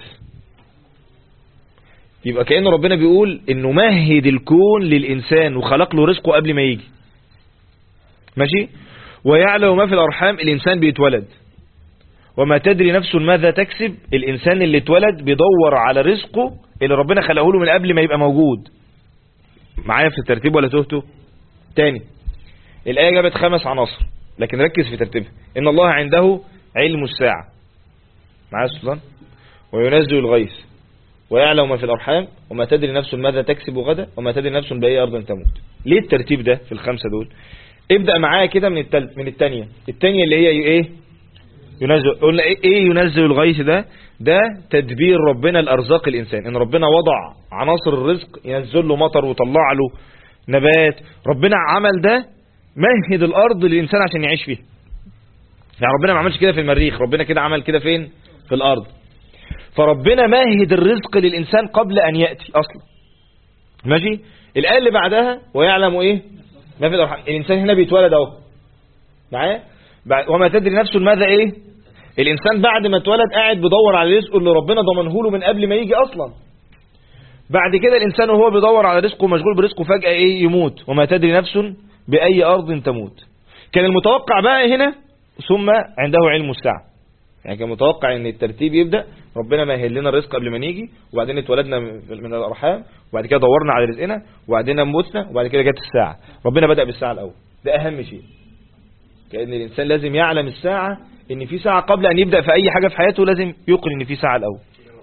يبقى كأن ربنا بيقول انه مهد الكون للإنسان وخلق له رزقه قبل ما يجي، ماشي. ويعلم ما في الأرحام، الإنسان بيتولد، وما تدري نفس ماذا تكسب، الإنسان اللي اتولد بيدور على رزقه اللي ربنا خلقه له من قبل ما يبقى موجود. معايا في الترتيب ولا تهته؟ تاني، الآية جابت 5 عناصر، لكن ركز في ترتيبها. إن الله عنده علم الساعة، معايا سلطان، وينزل الغيث، ويعلم ما في الأرحام، وما تدري نفس ماذا تكسب غدا، وما تدري نفس بأي أرض تموت. ليه الترتيب ده في ال5 دول؟ ابدأ معايا كده من الثانية اللي هي ايه؟ ينزل. قلنا ايه ينزل الغيث ده تدبير ربنا لأرزاق الإنسان، ان ربنا وضع عناصر الرزق، ينزل له مطر وطلع له نبات. ربنا عمل ده، مهد الأرض للإنسان عشان يعيش فيها. يعني ربنا ما عملش كده في المريخ، ربنا كده عمل كده فين؟ في الأرض. فربنا مهد الرزق للإنسان قبل أن يأتي أصلا، ماشي. الآية اللي بعدها ويعلم ايه؟ ما في الأرحام، الإنسان هنا بيتولد اهو معايا، وما تدري نفس ماذا ايه. الإنسان بعد ما اتولد قاعد بيدور على رزقه اللي ربنا ضمنه له من قبل ما يجي أصلا. بعد كده الإنسان وهو بيدور على رزقه مشغول برزقه فجأة ايه؟ يموت. وما تدري نفس بأي أرض تموت. كان المتوقع بقى هنا ثم عنده علم الساعة، يعني كان متوقع ان الترتيب يبدأ ربنا ما يهل لنا الرزق قبل ما نيجي، وبعدين اتولدنا من الأرحام، وبعد كده دورنا على رزقنا، وبعدين موتنا، وبعد كده جت الساعة. ربنا بدأ بالساعة الأول، ده أهم شيء. كأن الإنسان لازم يعلم الساعة، ان في ساعة قبل أن يبدأ في أي حاجة في حياته، لازم يقل ان في ساعة الأول.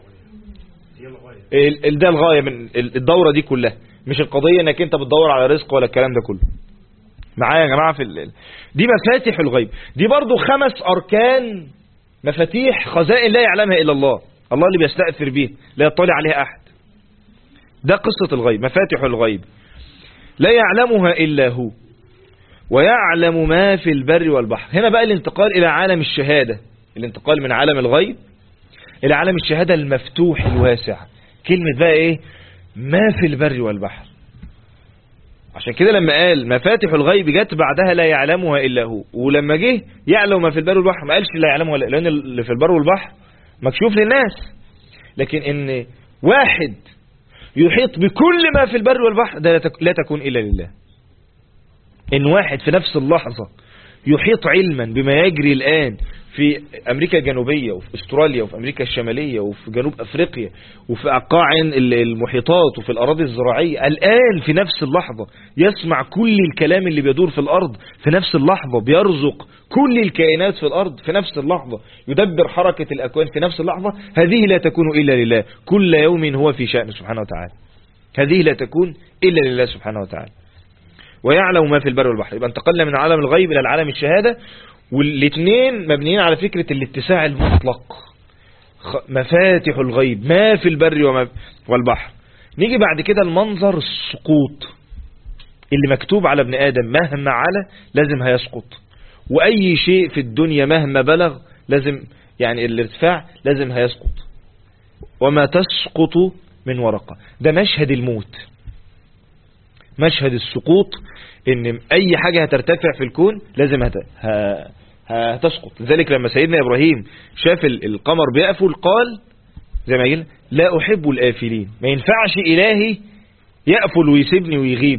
ده الغاية من الدورة دي كلها، مش القضية انك انت بتدور على رزق ولا الكلام ده كله. معايا يا جماعة دي مفاتيح الغيب، دي برضو 5 أركان، مفاتيح خزائن لا يعلمها إلا الله، الله اللي بيستأثر بيه، لا يطلع عليها أحد. ده قصة الغيب، مفاتيح الغيب لا يعلمها إلا هو، ويعلم ما في البر والبحر. هنا بقى الانتقال إلى عالم الشهادة، الانتقال من عالم الغيب إلى عالم الشهادة المفتوح الواسع. كلمة بقى إيه؟ ما في البر والبحر. عشان كده لما قال مفاتيح الغيب جت بعدها لا يعلمها إلا هو، ولما جه يعلم ما في البر والبحر ما قالش لا يعلمها، لأن اللي في البر والبحر مكشوف للناس. لكن إن واحد يحيط بكل ما في البر والبحر ده لا تكون إلا لله. إن واحد في نفس اللحظة يحيط علما بما يجري الآن في أمريكا الجنوبية، وفي أستراليا، وفي أمريكا الشمالية، وفي جنوب أفريقيا، وفي أقاعن المحيطات، وفي الأراضي الزراعية، الآن في نفس اللحظة يسمع كل الكلام اللي بيدور في الأرض في نفس اللحظة، بيرزق كل الكائنات في الأرض في نفس اللحظة، يدبر حركة الأكوان في نفس اللحظة. هذه لا تكون إلا لله، كل يوم هو في شأن سبحانه وتعالى. هذه لا تكون إلا لله سبحانه وتعالى. ويعلم ما في البر والبحر. يبقى انتقلنا من عالم الغيب إلى العالم الشهادة، والاثنين مبنيين على فكرة الاتساع المطلق. مفاتيح الغيب ما في البر والبحر. نيجي بعد كده المنظر السقوط اللي مكتوب على ابن آدم، مهما على لازم هيسقط، وأي شيء في الدنيا مهما بلغ لازم، يعني الارتفاع لازم هيسقط. وما تسقط من ورقة، ده مشهد الموت، مشهد السقوط، ان اي حاجة هترتفع في الكون لازم هتسقط. لذلك لما سيدنا ابراهيم شاف القمر بيقفل قال زي ما قلنا لا احب الآفلين، ما ينفعش الهي يقفل ويسيبني ويغيب.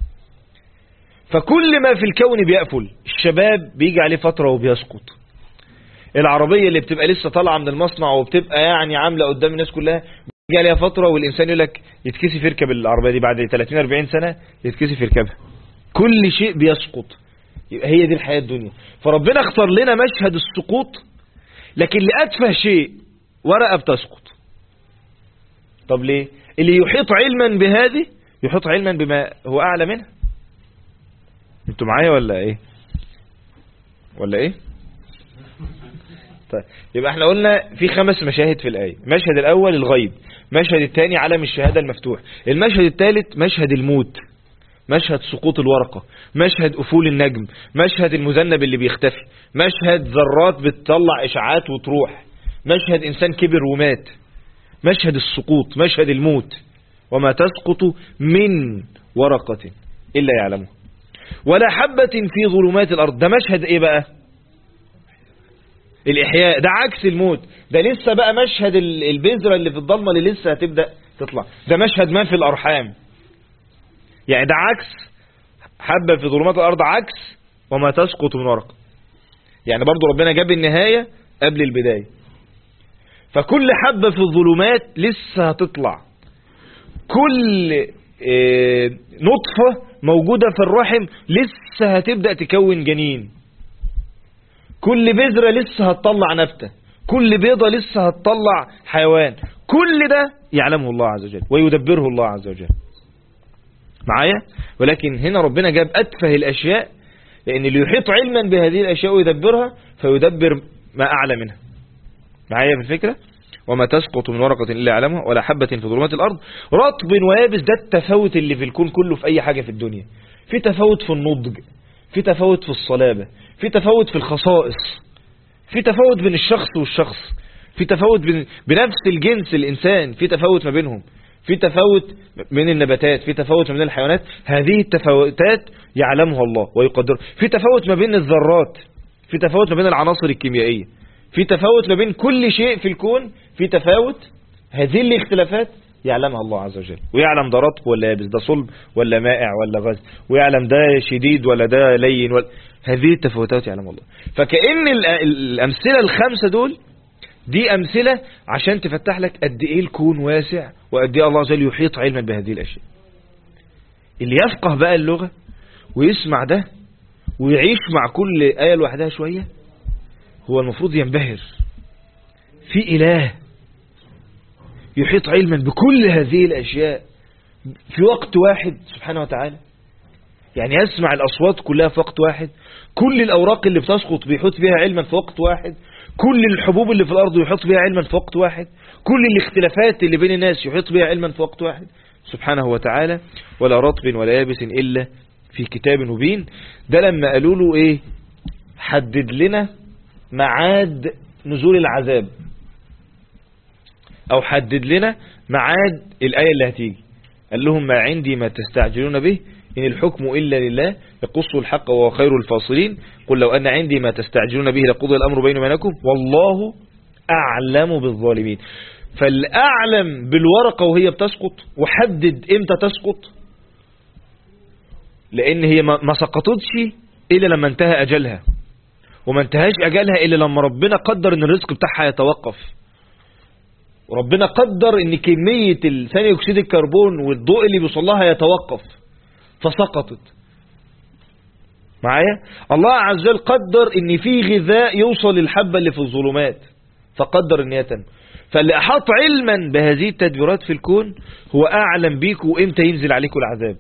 فكل ما في الكون بيقفل. الشباب بيجي عليه فترة وبيسقط، العربية اللي بتبقى لسه طالعة من المصنع وبتبقى يعني عاملة قدام الناس كلها بيجي عليها فترة والإنسان يقول لك يتكسف يركب العربية دي، بعد 30-40 سنة يتكسف يركبها. كل شيء بيسقط. هي دي الحياة الدنيا. فربنا اختار لنا مشهد السقوط، لكن لأتفه شيء ورقة بتسقط. طب ليه؟ اللي يحيط علما بهذه يحيط علما بما هو أعلى منها. انتوا معايا ولا ايه؟ ولا ايه؟ طيب يبقى احنا قلنا في 5 مشاهد في الآية. المشهد الأول الغيب، المشهد الثاني عالم الشهادة المفتوح، المشهد الثالث مشهد الموت، مشهد سقوط الورقة، مشهد أفول النجم، مشهد المذنب اللي بيختفي، مشهد ذرات بتطلع إشعاعات وتروح، مشهد إنسان كبر ومات، مشهد السقوط، مشهد الموت. وما تسقط من ورقة إلا يعلمها ولا حبة في ظلمات الأرض. ده مشهد إيه بقى؟ الإحياء. ده عكس الموت. ده لسه بقى مشهد البذرة اللي في الضلمة اللي لسه هتبدأ تطلع. ده مشهد ما في الأرحام. يعني ده عكس حبة في ظلمات الأرض، عكس وما تسقط من ورقة. يعني برضو ربنا جاب النهاية قبل البداية. فكل حبة في الظلمات لسه هتطلع. كل نطفة موجودة في الرحم لسه هتبدأ تكون جنين. كل بذرة لسه هتطلع نبتة. كل بيضة لسه هتطلع حيوان. كل ده يعلمه الله عز وجل ويدبره الله عز وجل. معايا؟ ولكن هنا ربنا جاب أتفه الأشياء، لأن اللي يحيط علما بهذه الأشياء ويدبرها فيدبر ما أعلى منها. معايا في الفكرة؟ وما تسقط من ورقة إلا يعلمها ولا حبة في ظلمات الأرض رطب ويابس. ده التفاوت اللي في الكون كله في أي حاجة في الدنيا. في تفاوت في النضج، في تفاوت في الصلابة، في تفاوت في الخصائص، في تفاوت بين الشخص والشخص، في تفاوت بنفس الجنس الإنسان، في تفاوت ما بينهم، في تفاوت من النباتات، في تفاوت من الحيوانات. هذه التفاوتات يعلمها الله ويقدرها. في تفاوت ما بين الذرات، في تفاوت ما بين العناصر الكيميائية، في تفاوت ما بين كل شيء في الكون، في تفاوت. هذه الاختلافات يعلمها الله عز وجل، ويعلم ده رطب ولا يابس، ده صلب ولا مائع ولا غاز، ويعلم ده شديد ولا ده لين هذه التفاوتات يعلمها الله. فكأن الأمثلة الخمسة دول دي أمثلة عشان تفتح لك قد إيه الكون واسع، وقد إيه الله عز وجل يحيط علما بهذه الأشياء. اللي يفقه بقى اللغة ويسمع ده ويعيش مع كل آية لوحدها شوية، هو المفروض ينبهر في إله يحيط علما بكل هذه الأشياء في وقت واحد سبحانه وتعالى. يعني يسمع الأصوات كلها في وقت واحد، كل الأوراق اللي بتسقط بيحيط بها علما في وقت واحد، كل الحبوب اللي في الأرض يحيط بها علما في وقت واحد، كل الاختلافات اللي بين الناس يحيط بها علما في وقت واحد سبحانه وتعالى. ولا رطب ولا يابس إلا في كتاب مبين. ده لما قالوا له إيه؟ حدد لنا معاد نزول العذاب، أو حدد لنا معاد الآية اللي هتيجي. قال لهم ما عندي ما تستعجلون به إن الحكم إلا لله يقص الحق وهو خير الفاصلين. قل لو أن عندي ما تستعجلون به لقضي الأمر بيني وبينكم والله أعلم بالظالمين. فالأعلم بالورقة وهي بتسقط، وحدد إمتى تسقط، لأن هي ما سقطتش إلا لما انتهى أجلها، وما انتهاش أجلها إلا لما ربنا قدر إن الرزق بتاعها يتوقف، وربنا قدر إن كمية ثاني أكسيد الكربون والضوء اللي بيوصل لها يتوقف فسقطت. معايا؟ الله عز وجل قدر إن في غذاء يوصل للحبة اللي في الظلمات فقدر إن يتم. فاللي أحاط علما بهذه التدبيرات في الكون هو أعلم بيكم وإمتى ينزل عليكم العذاب.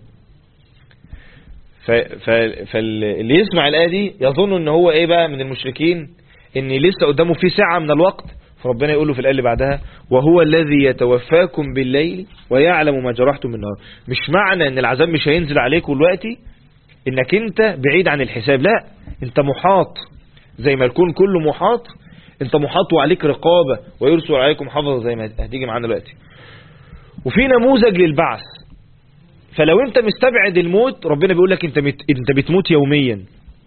فاللي يسمع الآية دي يظن إن هو إيه بقى من المشركين، إن لسه قدامه في ساعة من الوقت. فربنا يقول له في الآية اللي بعدها وهو الذي يتوفاكم بالليل ويعلم ما جرحتم بالنهار. مش معنى إن العذاب مش هينزل عليكم دلوقتي إنك أنت بعيد عن الحساب، لا، أنت محاط زي ما الكون كله محاط. أنت محاط وعليك رقابة ويرسل عليكم حفظة زي ما هتيجي معانا دلوقتي. وفي نموذج للبعث. فلو أنت مستبعد الموت ربنا بيقول لك أنت بتموت يوميا.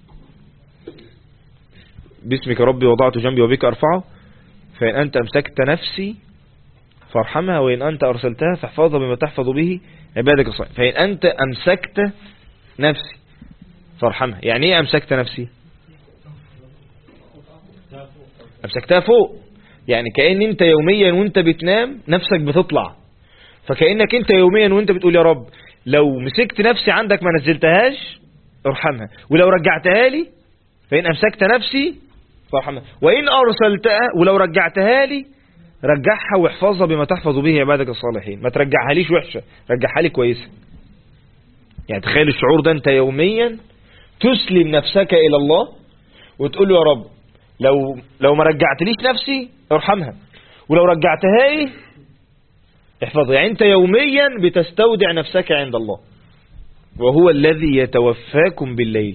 باسمك ربي وضعت جنبي وبك أرفعه فإن أنت أمسكت نفسي فارحمها وإن أنت أرسلتها فاحفظها بما تحفظ به عبادك الصالحين. فإن أنت أمسكت نفسي فارحمها. يعني إيه أمسكت نفسي؟ أمسكتها فوق. يعني كأن أنت يوميا وأنت بتنام نفسك بتطلع. فكأنك أنت يوميا وأنت بتقول يا رب لو مسكت نفسي عندك ما نزلتهاش ارحمها، ولو رجعتها لي فإن أمسكت نفسي فارحمها وإن أرسلتها، ولو رجعتها لي رجعها واحفظها بما تحفظ به عبادك الصالحين. ما ترجعها ليش وحشة، رجعها لي كويسة. يعني تخيل الشعور ده، أنت يوميا تسلم نفسك إلى الله وتقول له يا رب لو ما رجعتليش نفسي ارحمها، ولو رجعتها لي احفظها. يعني أنت يوميا بتستودع نفسك عند الله. وهو الذي يتوفاكم بالليل.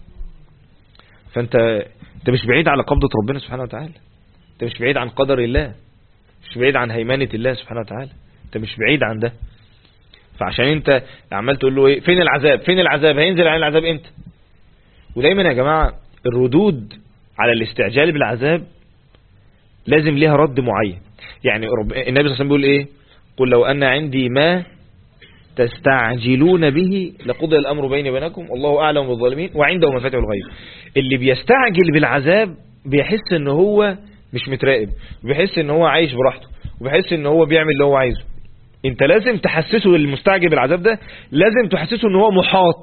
فانت مش بعيد على قبضة ربنا سبحانه وتعالى، انت مش بعيد عن قدر الله، مش بعيد عن هيمنة الله سبحانه وتعالى، انت مش بعيد عن ده. فعشان انت عمال تقول له ايه فين العذاب، فين العذاب، هينزل علينا العذاب امتى؟ ودايما يا جماعة الردود على الاستعجال بالعذاب لازم ليها رد معين. يعني النبي صلى الله عليه وسلم بيقول ايه؟ قل لو ان عندي ما تستعجلون به لقضي الامر بيني وبينكم والله اعلم بالظالمين وعنده مفاتيح الغيب. اللي بيستعجل بالعذاب بيحس ان هو مش متراقب، وبيحس ان هو عايش براحته، وبيحس ان هو بيعمل اللي هو عايزه. انت لازم تحسسه المستعجل بالعذاب ده، لازم تحسسه ان هو محاط.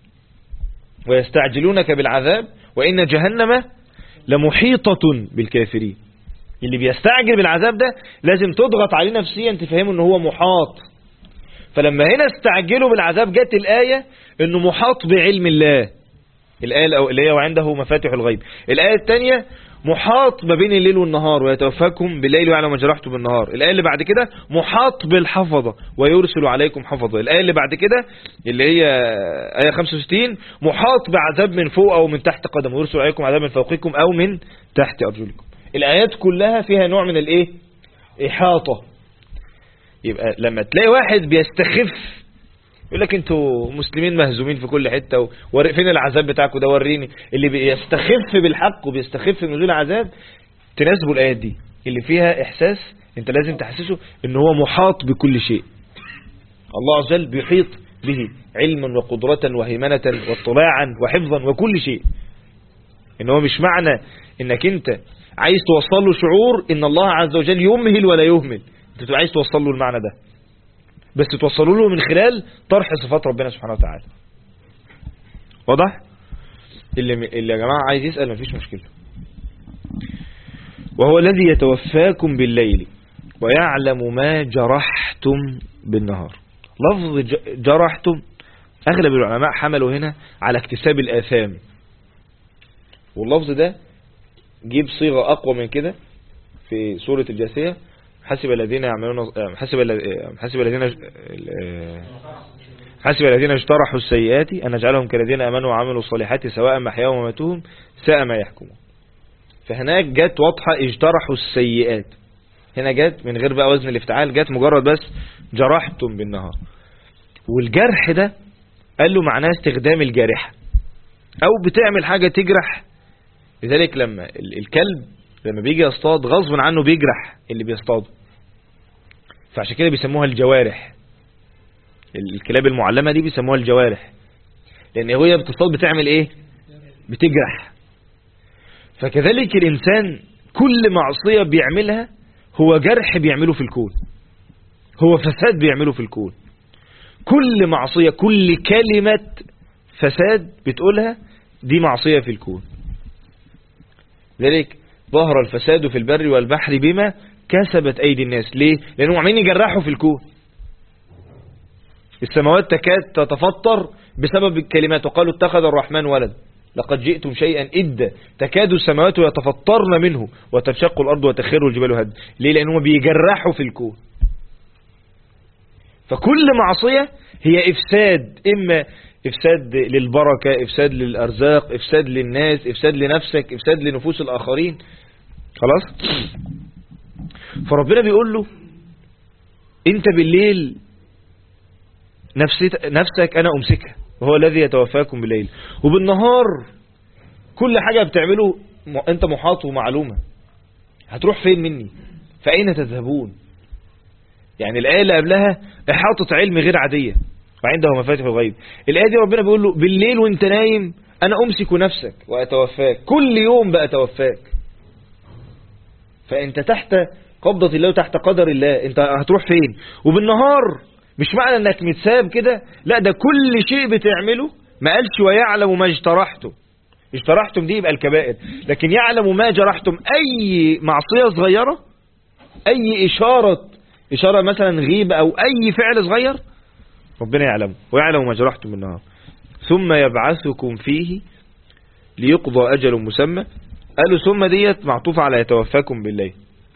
ويستعجلونك بالعذاب وان جهنم لمحيطة بالكافرين. اللي بيستعجل بالعذاب ده لازم تضغط عليه نفسيا تفهمه ان هو محاط. فلما هنا استعجلوا بالعذاب جت الآية انه محاط بعلم الله، الآية الأولية وعنده مفاتيح الغيب. الآية الثانية محاط ما بين الليل والنهار ويتوفاكم بالليل ويعلم ما جرحتم بالنهار. الآية اللي بعد كده محاط بالحفظة ويرسل عليكم حفظة. الآية اللي بعد كده اللي هي آية 65 محاط بعذاب من فوق أو من تحت قدم ويرسل عليكم عذاب من فوقكم أو من تحت أرجلكم. الآيات كلها فيها نوع من الإيه؟ إحاطة. يبقى لما تلاقي واحد بيستخف يقول لك انتوا مسلمين مهزومين في كل حتة فين العذاب بتاعكم ده وريني، اللي بيستخف بالحق وبيستخف بنزول العذاب تناسبه الآيات دي اللي فيها إحساس انت لازم تحسسه ان هو محاط بكل شيء. الله عز وجل بيحيط به علما وقدرة وهيمنة واطلاعا وحفظا وكل شيء. ان هو مش معنى انك انت عايز توصل له شعور ان الله عز وجل يمهل ولا يهمل، انت عايز توصل له المعنى ده بس توصلوا له من خلال طرح صفات ربنا سبحانه وتعالى. واضح؟ اللي يا جماعة عايز يسأل مفيش مشكلة. وهو الذي يتوفاكم بالليل ويعلم ما جرحتم بالنهار. لفظ جرحتم أغلب العلماء حملوا هنا على اكتساب الآثام، واللفظ ده جيب صيغة أقوى من كده في سورة الجاثية. حسب الذين يعملون حسب الذين اجترحوا السيئات أن نجعلهم كالذين آمنوا وعملوا الصالحات سواء محياهم ومماتهم ساء ما يحكمون. فهناك جت واضحة اجترحوا السيئات، هنا جت من غير بقى وزن الافتعال، جت مجرد بس جرحتم بالنهار. والجرح ده قال له معناه استخدام الجارحة أو بتعمل حاجة تجرح. لذلك لما الكلب لما بيجي يصطاد غصب عنه بيجرح اللي بيصطاده، فعشان كده بيسموها الجوارح. الكلاب المعلمة دي بيسموها الجوارح لأن هي بتصطاد بتعمل ايه؟ بتجرح. فكذلك الإنسان كل معصية بيعملها هو جرح بيعمله في الكون، هو فساد بيعمله في الكون. كل معصية كل كلمة فساد بتقولها دي معصية في الكون. ذلك ظهر الفساد في البر والبحر بما كسبت أيدي الناس. ليه؟ لأنهم عمالين يجرحوا في الكون. السماوات تكاد تتفطر بسبب الكلمات وقالوا اتخذ الرحمن ولد لقد جئتم شيئا إدا تكاد السماوات يتفطرن منه وتنشق الأرض وتخر الجبال هد. ليه؟ لأنهم بيجرحوا في الكون. فكل معصية هي إفساد، إما إفساد للبركة، إفساد للأرزاق، إفساد للناس، إفساد لنفسك، إفساد لنفوس الآخرين. خلاص؟ فربنا بيقول له أنت بالليل نفسك أنا أمسكها وهو الذي يتوفاكم بالليل، وبالنهار كل حاجة بتعمله أنت محاط ومعلومة. هتروح فين مني؟ فأين تذهبون؟ يعني الآية اللي قبلها إحاطة علم غير عادية وعنده مفاتيح الغيب. الآية دي ربنا بيقول له بالليل وانت نايم أنا أمسك نفسك وأتوفاك، كل يوم بأتوفاك. فأنت تحت قبضة الله وتحت قدر الله، أنت هتروح فين؟ وبالنهار مش معنى أنك متساب كده، لا ده كل شيء بتعمله. ما قالش ويعلم ما اجترحتم، اجترحتم دي يبقى الكبائر، لكن يعلم ما جرحتم أي معصية صغيرة، أي إشارة مثلا غيبة أو أي فعل صغير ربنا يعلمه ويعلم ما جرحتم بالنهار ثم يبعثكم فيه ليقضى أجل مسمى. قالوا ثم ديت معطوفة على يتوفاكم بالليل.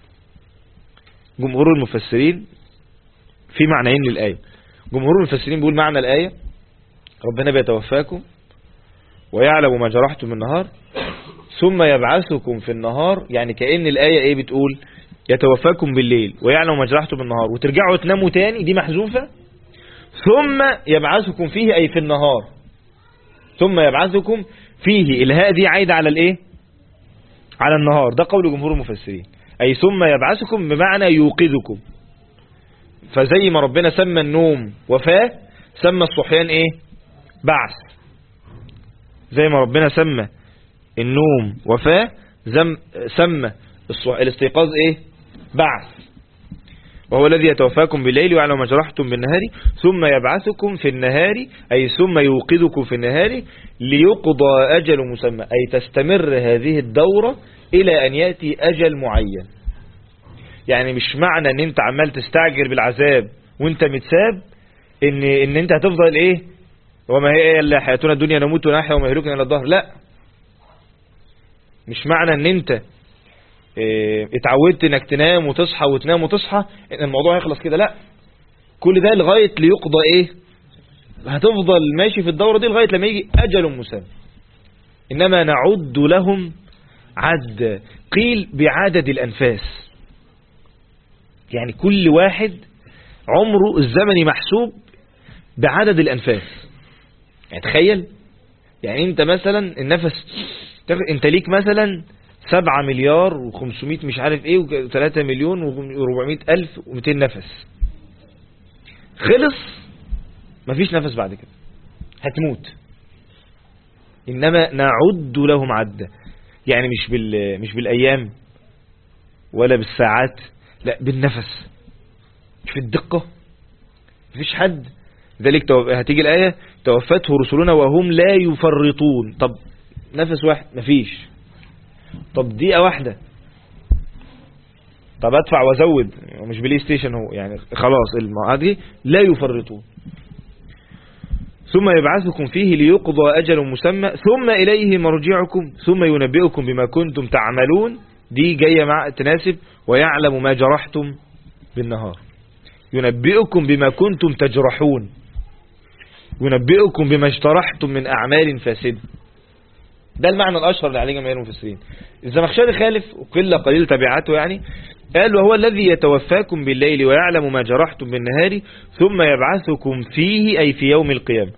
جمهور المفسرين في معنيين للآية. جمهور المفسرين بيقول معنى الآية ربنا بيتوفاكم ويعلم ما جرحتم بالنهار ثم يبعثكم في النهار. يعني كأن الآية ايه بتقول؟ يتوفاكم بالليل ويعلم ما جرحتم بالنهار، وترجعوا تناموا تاني، دي محذوفة. ثم يبعثكم فيه أي في النهار، ثم يبعثكم فيه، الهاء دي عايدة على الايه؟ على النهار. ده قول جمهور المفسرين، أي ثم يبعثكم بمعنى يوقظكم. فزي ما ربنا سمى النوم وفاة، سمى الصحيان ايه؟ بعث. زي ما ربنا سمى النوم وفاة، سمى الاستيقاظ ايه؟ بعث. وهو الذي يتوفاكم بالليل ويعلم ما جرحتم بالنهار ثم يبعثكم في النهار، أي ثم يوقظكم في النهار ليقضى أجل مسمى، أي تستمر هذه الدورة إلى أن يأتي أجل معين. يعني مش معنى ان انت عمال تستعجل بالعذاب وانت متساب ان انت هتفضل ايه؟ وما هي الا حياتنا الدنيا نموت ونحيا وما يهلكنا الا الدهر. لا، مش معنى ان انت اتعودت انك تنام وتصحى وتنام وتصحى ان الموضوع هيخلص كده. لا، كل ده لغاية ليقضى ايه؟ هتفضل ماشي في الدورة دي لغاية لما يجي اجل مسمى. انما نعد لهم عد، قيل بعدد الانفاس. يعني كل واحد عمره الزمني محسوب بعدد الانفاس. يعني تخيل، يعني انت مثلا النفس، انت ليك مثلا 7 مليار و500 مش عارف ايه و3 مليون و400 ألف و200 نفس، خلص مفيش نفس بعد كده، هتموت. انما نعد لهم عدة، يعني مش بالايام ولا بالساعات، لا بالنفس، مش في الدقة. مفيش حد، ذلك هتيجي الآية توفته رسلنا وهم لا يفرطون. طب نفس واحد مفيش، طب دقيقة واحدة، طب ادفع وازود، مش بلاي ستيشن هو، يعني خلاص المعادي لا يفرطون. ثم يبعثكم فيه ليقضى أجل مسمى ثم إليه مرجعكم ثم ينبئكم بما كنتم تعملون. دي جاية مع تناسب ويعلم ما جرحتم بالنهار. ينبئكم بما كنتم تجرحون، ينبئكم بما اجترحتم من أعمال فاسدة. ده المعنى الأشهر اللي عليه جماهير المفسرين. الزمخشري خالف وقلة قليل تبعاته، يعني قال وهو الذي يتوفاكم بالليل ويعلم ما جرحتم بالنهار ثم يبعثكم فيه، أي في يوم القيامة.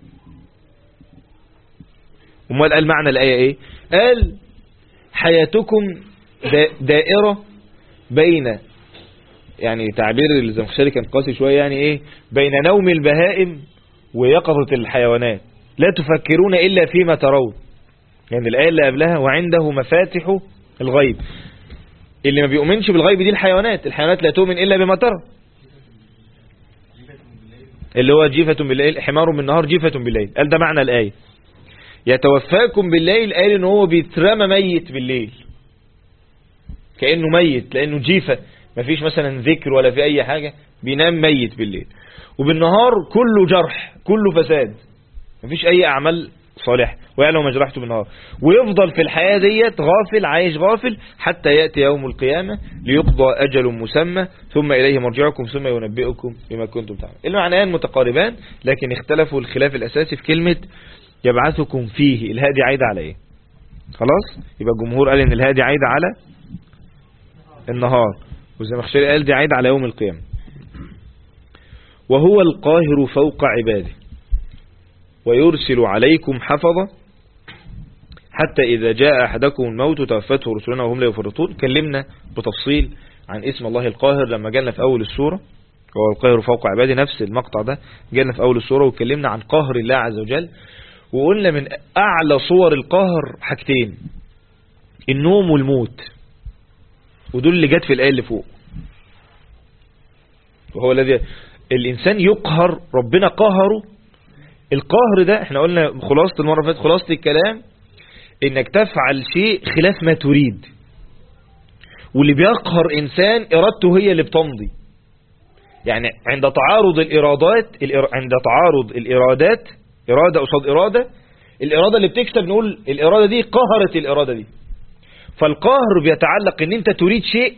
وما قال معنى الآية ايه؟ قال حياتكم دائرة بين، يعني تعبير الزمخشري كان قاسي شوية، يعني ايه؟ بين نوم البهائم ويقظة الحيوانات، لا تفكرون إلا فيما ترون. يعني الآية اللي قبلها وعنده مفاتح الغيب، اللي ما بيؤمنش بالغيب دي الحيوانات لا تؤمن إلا بما ترى، اللي هو جيفة بالليل حمار بالنهار جيفة بالليل. قال ده معنى الآية يتوفاكم بالليل، قال إنه هو بيترمى ميت بالليل، كأنه ميت لأنه جيفة، مفيش مثلا ذكر ولا في أي حاجة، بينام ميت بالليل. وبالنهار كله جرح كله فساد، مفيش أي أعمال صالح، ويعلم ما جرحته بالنهار، ويفضل في الحياة ديت غافل، عايش غافل حتى يأتي يوم القيامة ليقضى أجل مسمى ثم إليه مرجعكم ثم ينبئكم بما كنتم تعملون. المعنيان متقاربان لكن اختلفوا الخلاف الأساسي في كلمة يبعثكم فيه. الهادي عايدة على ايه؟ خلاص يبقى الجمهور قال ان الهادي عايدة على النهار، والزمخشري قال دي عايدة على يوم القيامة. وهو القاهر فوق عباده ويرسل عليكم حفظة حتى إذا جاء أحدكم الموت توفته رسلنا وهم لا يفرطون. كلمنا بتفصيل عن اسم الله القاهر لما جالنا في أول السورة، وهو القاهر فوق عباده، نفس المقطع ده جالنا في أول السورة، وكلمنا عن قهر الله عز وجل، وقلنا من أعلى صور القهر حاجتين، النوم والموت، ودول اللي جت في الآية اللي فوق. وهو الذي الإنسان يقهر، ربنا قهره. القهر ده احنا قلنا خلاصة المرة فاتت، خلاصة الكلام انك تفعل شيء خلاف ما تريد، واللي بيقهر انسان ارادته هي اللي بتمضي. يعني عند تعارض الارادات، ارادة قصاد ارادة، الارادة اللي بتكسب نقول الارادة دي قهرت الارادة دي. فالقهر بيتعلق ان انت تريد شيء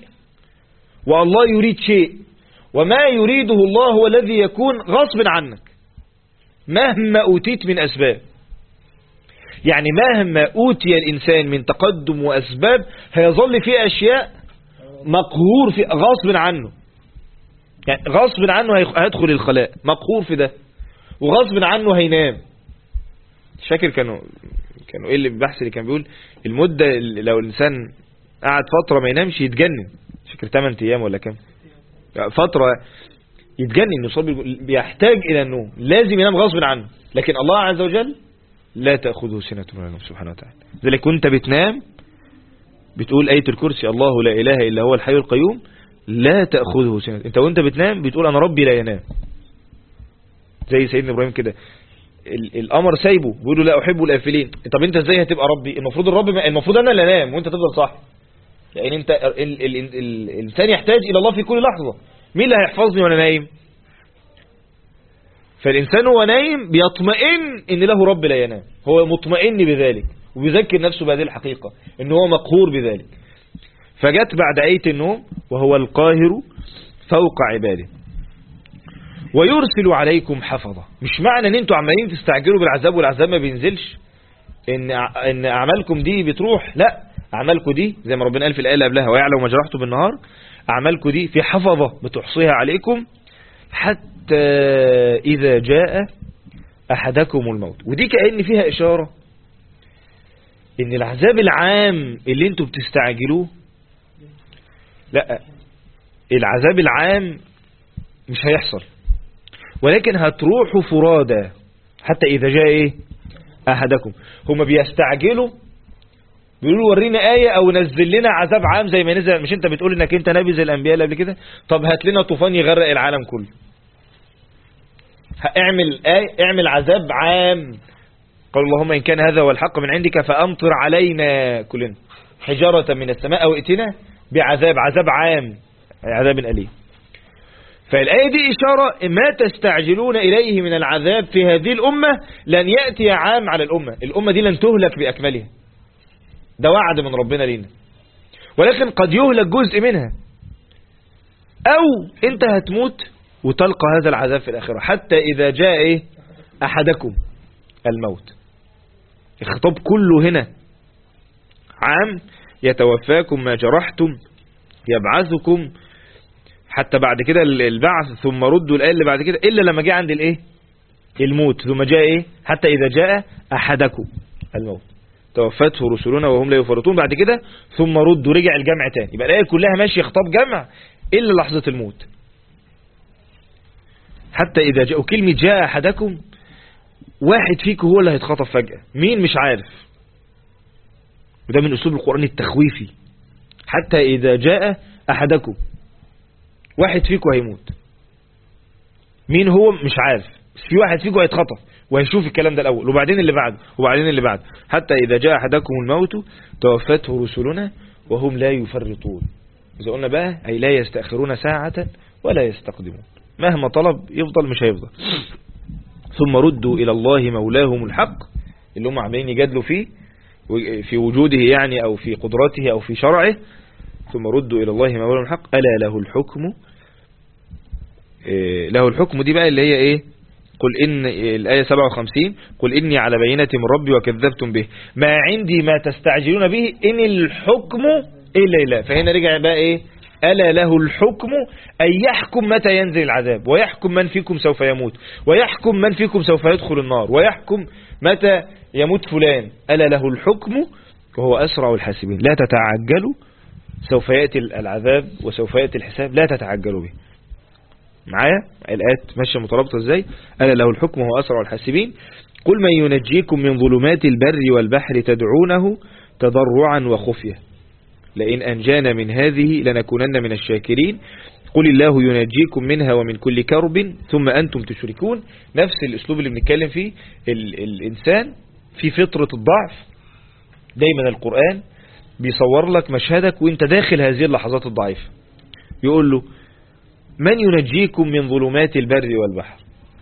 والله يريد شيء، وما يريده الله هو الذي يكون غصب عنك. مهما أوتيت من أسباب. يعني مهما أوتي الإنسان من تقدم وأسباب هيظل فيه أشياء مقهور في غصب عنه. يعني غصب عنه هيدخل الخلاء مقهور في ده، وغصب عنه هينام. مش فاكر كانوا ايه اللي البحث اللي كان بيقول المدة لو الإنسان قعد فترة ما ينامش يتجنن. مش فاكر 8 أيام ولا كام فترة يتجنن، يصاب بيحتاج إلى النوم، لازم ينام غصب عنه. لكن الله عز وجل لا تأخذه سنة ولا نوم سبحانه وتعالى. ذلك وانت بتنام بتقول آية الكرسي الله لا إله إلا هو الحي القيوم لا تأخذه سنة. انت وانت بتنام بتقول أنا ربي لا ينام. زي سيدنا إبراهيم كده القمر سايبه بيقول له لا أحب الآفلين. طب انت ازاي هتبقى ربي؟ المفروض أنا اللي انام وانت تفضل صح. يعني انت الإنسان يحتاج إلى الله في كل لحظة. مين اللي هيحفظني وانا نايم؟ فالإنسان هو نايم بيطمئن ان له رب لا ينام، هو مطمئن بذلك وبيذكر نفسه بهذه الحقيقة ان هو مقهور بذلك. فجت بعد آية النوم وهو القاهر فوق عباده ويرسل عليكم حفظة. مش معنى ان انتوا عمالين تستعجلوا بالعذاب والعذاب ما بينزلش ان اعمالكم دي بتروح. لا، اعمالكم دي زي ما ربنا قال في الآية اللي قبلها ويعلم ما جرحتم بالنهار، اعمالكم دي في حفظة بتحصيها عليكم حتى إذا جاء أحدكم الموت. ودي كأن فيها إشارة إن العذاب العام اللي انتوا بتستعجلوه، لا، العذاب العام مش هيحصل، ولكن هتروحوا فرادى حتى إذا جاء إيه أحدكم. هم بيستعجلوا بيقولوا ورينا آية أو نزل لنا عذاب عام زي ما نزل. مش انت بتقول انك انت نبي زي الأنبياء اللي قبل كده؟ طب هات لنا طوفان يغرق العالم كله. اعمل عذاب عام. قال اللهم إن كان هذا هو الحق من عندك فأمطر علينا كلنا حجارة من السماء أو ائتنا بعذاب عام، عذاب أليم. فالآية دي إشارة ما تستعجلون إليه من العذاب في هذه الأمة لن يأتي عام على الأمة دي لن تهلك بأكملها. ده وعد من ربنا لينا، ولكن قد يهلك جزء منها، أو أنت هتموت وتلقى هذا العذاب في الآخرة حتى إذا جاء إيه أحدكم الموت. الخطاب كله هنا عام، يتوفاكم ما جرحتم يبعثكم، حتى بعد كده البعث ثم ردوا الآية اللي بعد كده إلا لما جاء عند الإيه الموت، ثم جاء إيه حتى إذا جاء أحدكم الموت توفته رسلنا وهم لا يفرطون. بعد كده ثم ردوا رجع الجمع تاني. يبقى الآية كلها ماشية خطاب جمع إلا لحظة الموت حتى إذا جاء. وكلمة جاء أحدكم واحد فيكم هو اللي هيتخطف فجأة، مين مش عارف. وده من أسلوب القرآن التخويفي. حتى إذا جاء أحدكم واحد فيكم هيموت، مين هو مش عارف، بس في واحد فيكم هيتخطف وهيشوف الكلام ده الأول وبعدين اللي بعده وبعدين اللي بعده. حتى إذا جاء أحدكم الموت توفته رسلنا وهم لا يفرطون. إذا قلنا بقى أي لا يستأخرون ساعة ولا يستقدمون، مهما طلب يفضل مش هيفضل. ثم ردوا إلى الله مولاهم الحق، اللي هم عمالين يجادلوا فيه في وجوده يعني أو في قدرته أو في شرعه. ثم ردوا إلى الله مولاهم الحق ألا له الحكم. له الحكم دي بقى اللي هي إيه؟ قل إن الآية 57 قل إني على بينة من ربي وكذبتم به ما عندي ما تستعجلون به إن الحكم إلا لله. فهنا رجع بقى إيه؟ ألا له الحكم أن يحكم متى ينزل العذاب، ويحكم من فيكم سوف يموت، ويحكم من فيكم سوف يدخل النار، ويحكم متى يموت فلان. ألا له الحكم وهو أسرع الحاسبين. لا تتعجلوا، سوف يأتي العذاب وسوف يأتي الحساب، لا تتعجلوا به. معايا الآيات ماشية مترابطة ازاي؟ ألا له الحكم وهو أسرع الحاسبين. قل من ينجيكم من ظلمات البر والبحر تدعونه تضرعا وخفية لئن أنجانا من هذه لنكونن من الشاكرين. قل الله ينجيكم منها ومن كل كرب ثم أنتم تشركون. نفس الأسلوب اللي بنتكلم فيه. الإنسان في فطرة الضعف دايما القرآن بيصور لك مشهدك وانت داخل هذه اللحظات الضعيفة، يقول له من ينجيكم من ظلمات البر والبحر.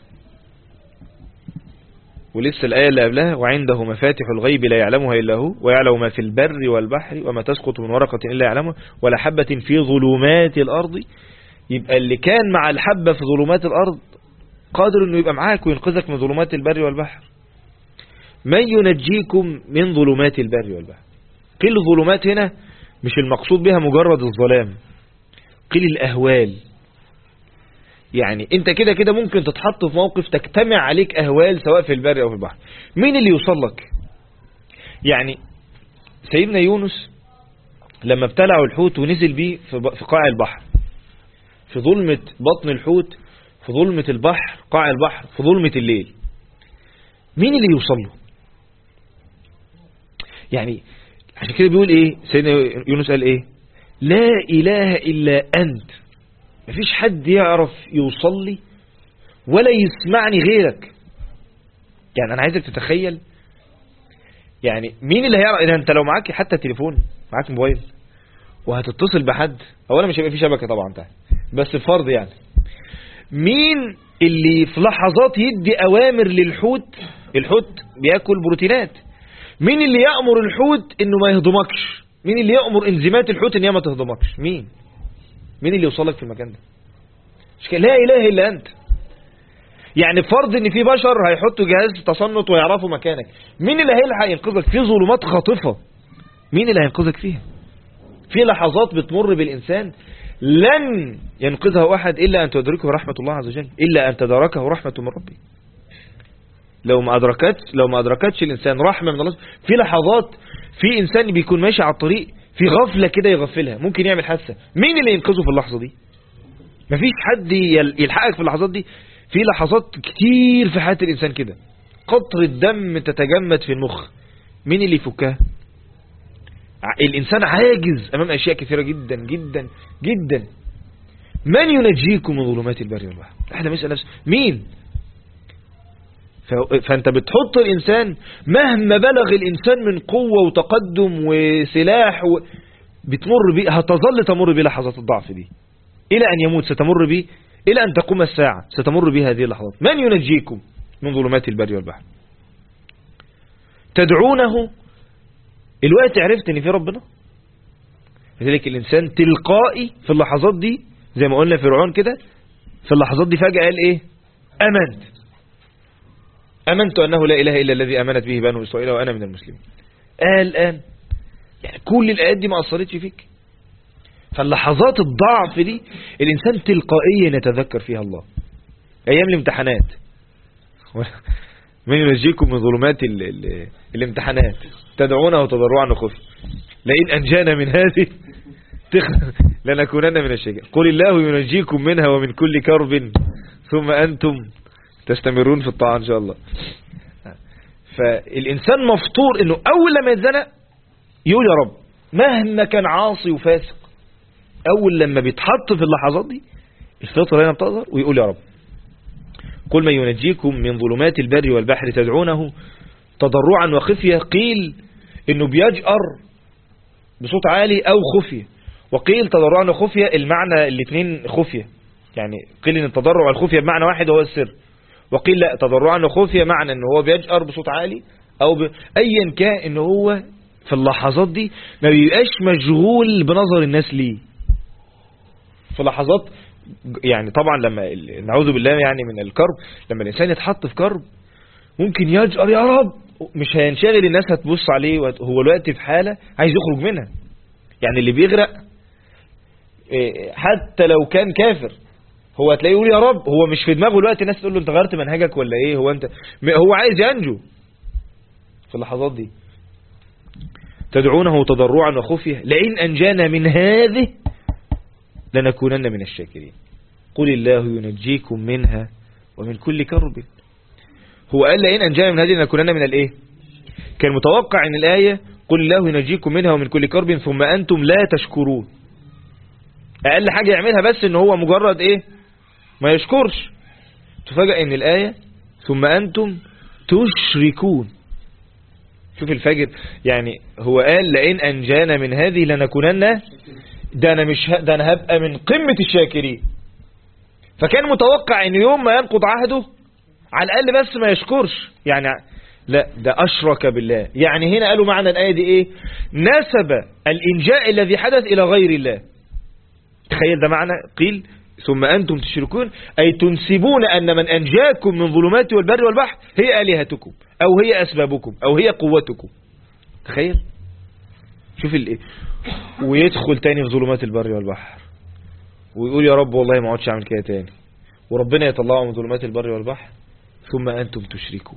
ولسه الآية اللي قبلها وعنده مفاتح الغيب لا يعلمها إلا هو ويعلم ما في البر والبحر وما تسقط من ورقة إلا يعلمها ولا حبة في ظلمات الأرض. يبقى اللي كان مع الحبة في ظلمات الأرض قادر انه يبقى معاك وينقذك من ظلمات البر والبحر. من ينجيكم من ظلمات البر والبحر. قيل الظلمات هنا مش المقصود بها مجرد الظلام، قيل الأهوال. يعني انت كده كده ممكن تتحط في موقف تجتمع عليك أهوال سواء في البر أو في البحر. مين اللي يوصل لك؟ يعني سيدنا يونس لما ابتلعوا الحوت ونزل بيه في قاع البحر، في ظلمة بطن الحوت، في ظلمة البحر، قاع البحر، في ظلمة الليل، مين اللي يوصل له؟ يعني عشان كده بيقول ايه سيدنا يونس؟ قال ايه؟ لا إله إلا أنت. مفيش حد يعرف يوصل لي ولا يسمعني غيرك. يعني أنا عايزك تتخيل، يعني مين اللي هيعرف؟ إذا أنت لو معاك حتى تليفون، معاك موبايل وهتتصل بحد، أولا مش هيبقى في شبكة طبعا تحت، بس فرض يعني، مين اللي في لحظات يدي أوامر للحوت؟ الحوت بياكل بروتينات. مين اللي يأمر الحوت إنه ما يهضمكش؟ مين اللي يأمر انزيمات الحوت إن هي ما تهضمكش؟ مين اللي يوصلك في المكان ده؟ مش لا إله إلا أنت. يعني فرض إن في بشر هيحطوا جهاز تصنت ويعرفوا مكانك، مين اللي هيلحق ينقذك في ظلمات خاطفة؟ مين اللي هينقذك فيها؟ في لحظات بتمر بالإنسان لن ينقذه أحد إلا أن تدركه رحمة الله عز وجل، إلا أن تدركه رحمة من ربي. لو ما أدركتش الإنسان رحمة من الله، في لحظات في إنسان بيكون ماشي على الطريق في غفلة كده يغفلها، ممكن يعمل حادثة، مين اللي ينقذه في اللحظة دي؟ مفيش حد يلحقك في اللحظات دي. في لحظات كتير في حياة الإنسان كده، قطرة دم تتجمد في المخ، مين اللي يفكها؟ الإنسان عاجز أمام أشياء كثيرة جدا جدا جدا. من ينجيكم من ظلمات البر والبحر؟ احنا بنسأل نفسنا مين؟ فأنت بتحط الإنسان مهما بلغ الإنسان من قوة وتقدم وسلاح بتمر بيه، هتظل تمر بيه لحظات الضعف دي إلى أن يموت، ستمر بيه إلى أن تقوم الساعة، ستمر بيه هذه اللحظات. من ينجيكم من ظلمات البر والبحر؟ تدعونه الوقت عرفت ان في ربنا. لذلك الانسان تلقائي في اللحظات دي زي ما قلنا فرعون كده، في اللحظات دي فجأة قال ايه؟ امنت انه لا اله الا الذي امنت به بنو اسرائيل وانا من المسلمين. الان يعني كل الايات دي ما اثرتش فيك؟ فاللحظات الضعف دي الانسان تلقائيا يتذكر فيها الله. ايام الامتحانات من ينجيكم من ظلمات الامتحانات تدعونه تضرعا وخفيا لئن أنجانا من هذه لنكونن من الشاكرين قل الله ينجيكم منها ومن كل كرب ثم أنتم تستمرون في الطاعة إن شاء الله. فالإنسان مفطور إنه أول لما يتزنق يقول يا رب، مهما كان عاصي وفاسق أول لما بيتحط في اللحظات دي الفطرة هنا بتظهر ويقول يا رب. قل من ينجيكم من ظلمات البر والبحر تدعونه تضرعا وخفية. قيل انه بيجأر بصوت عالي او خفية، وقيل تضرعا وخفية المعنى الاثنين خفية، يعني قيل ان التضرع والخفية بمعنى واحد وهو السر، وقيل لا تضرعا وخفية معنى انه هو بيجأر بصوت عالي او ايا كان انه هو في اللحظات دي ما بيبقاش مشغول بنظر الناس ليه. في لحظات يعني طبعا لما نعوذ بالله يعني من الكرب، لما الانسان يتحط في كرب ممكن يجأر يا رب، مش هينشغل، الناس هتبص عليه وهو الوقت في حالة عايز يخرج منها. يعني اللي بيغرق حتى لو كان كافر هو هتلاقيه يقول يا رب، هو مش في دماغه الوقت الناس تقول له انت غيرت منهجك ولا ايه، هو عايز ينجو في اللحظات دي. تدعونه تضرعا وخفية لئن أنجانا من هذه لنكونن من الشاكرين. قل الله ينجيكم منها ومن كل كرب. هو قال لئن أنجانا من هذه لنكونن من الايه؟ كان متوقع ان الآية قل الله ينجيكم منها ومن كل كرب ثم أنتم لا تشكرون. أقل حاجة يعملها بس ان هو مجرد ايه؟ ما يشكرش. تفاجأ ان الآية ثم أنتم تشركون. شوف الفجر، يعني هو قال لئن أنجانا من هذه لنكونن، ده أنا هبقى من قمة الشاكرين. فكان متوقع ان يوم ما ينقض عهده على الأقل بس ما يشكرش، يعني لا ده أشرك بالله. يعني هنا قالوا معنى الآية دي ايه؟ نسب الإنجاء الذي حدث إلى غير الله. تخيل ده معنى. قيل ثم أنتم تشركون، أي تنسبون أن من أنجاكم من ظلمات والبر والبحر هي آلهتكم أو هي أسبابكم أو هي قوتكم. تخيل، شوف الإيه، ويدخل تاني في ظلمات البر والبحر ويقول يا رب والله ما عودش أعمل كده تاني، وربنا يطلعه من ظلمات البر والبحر ثم أنتم تشركون.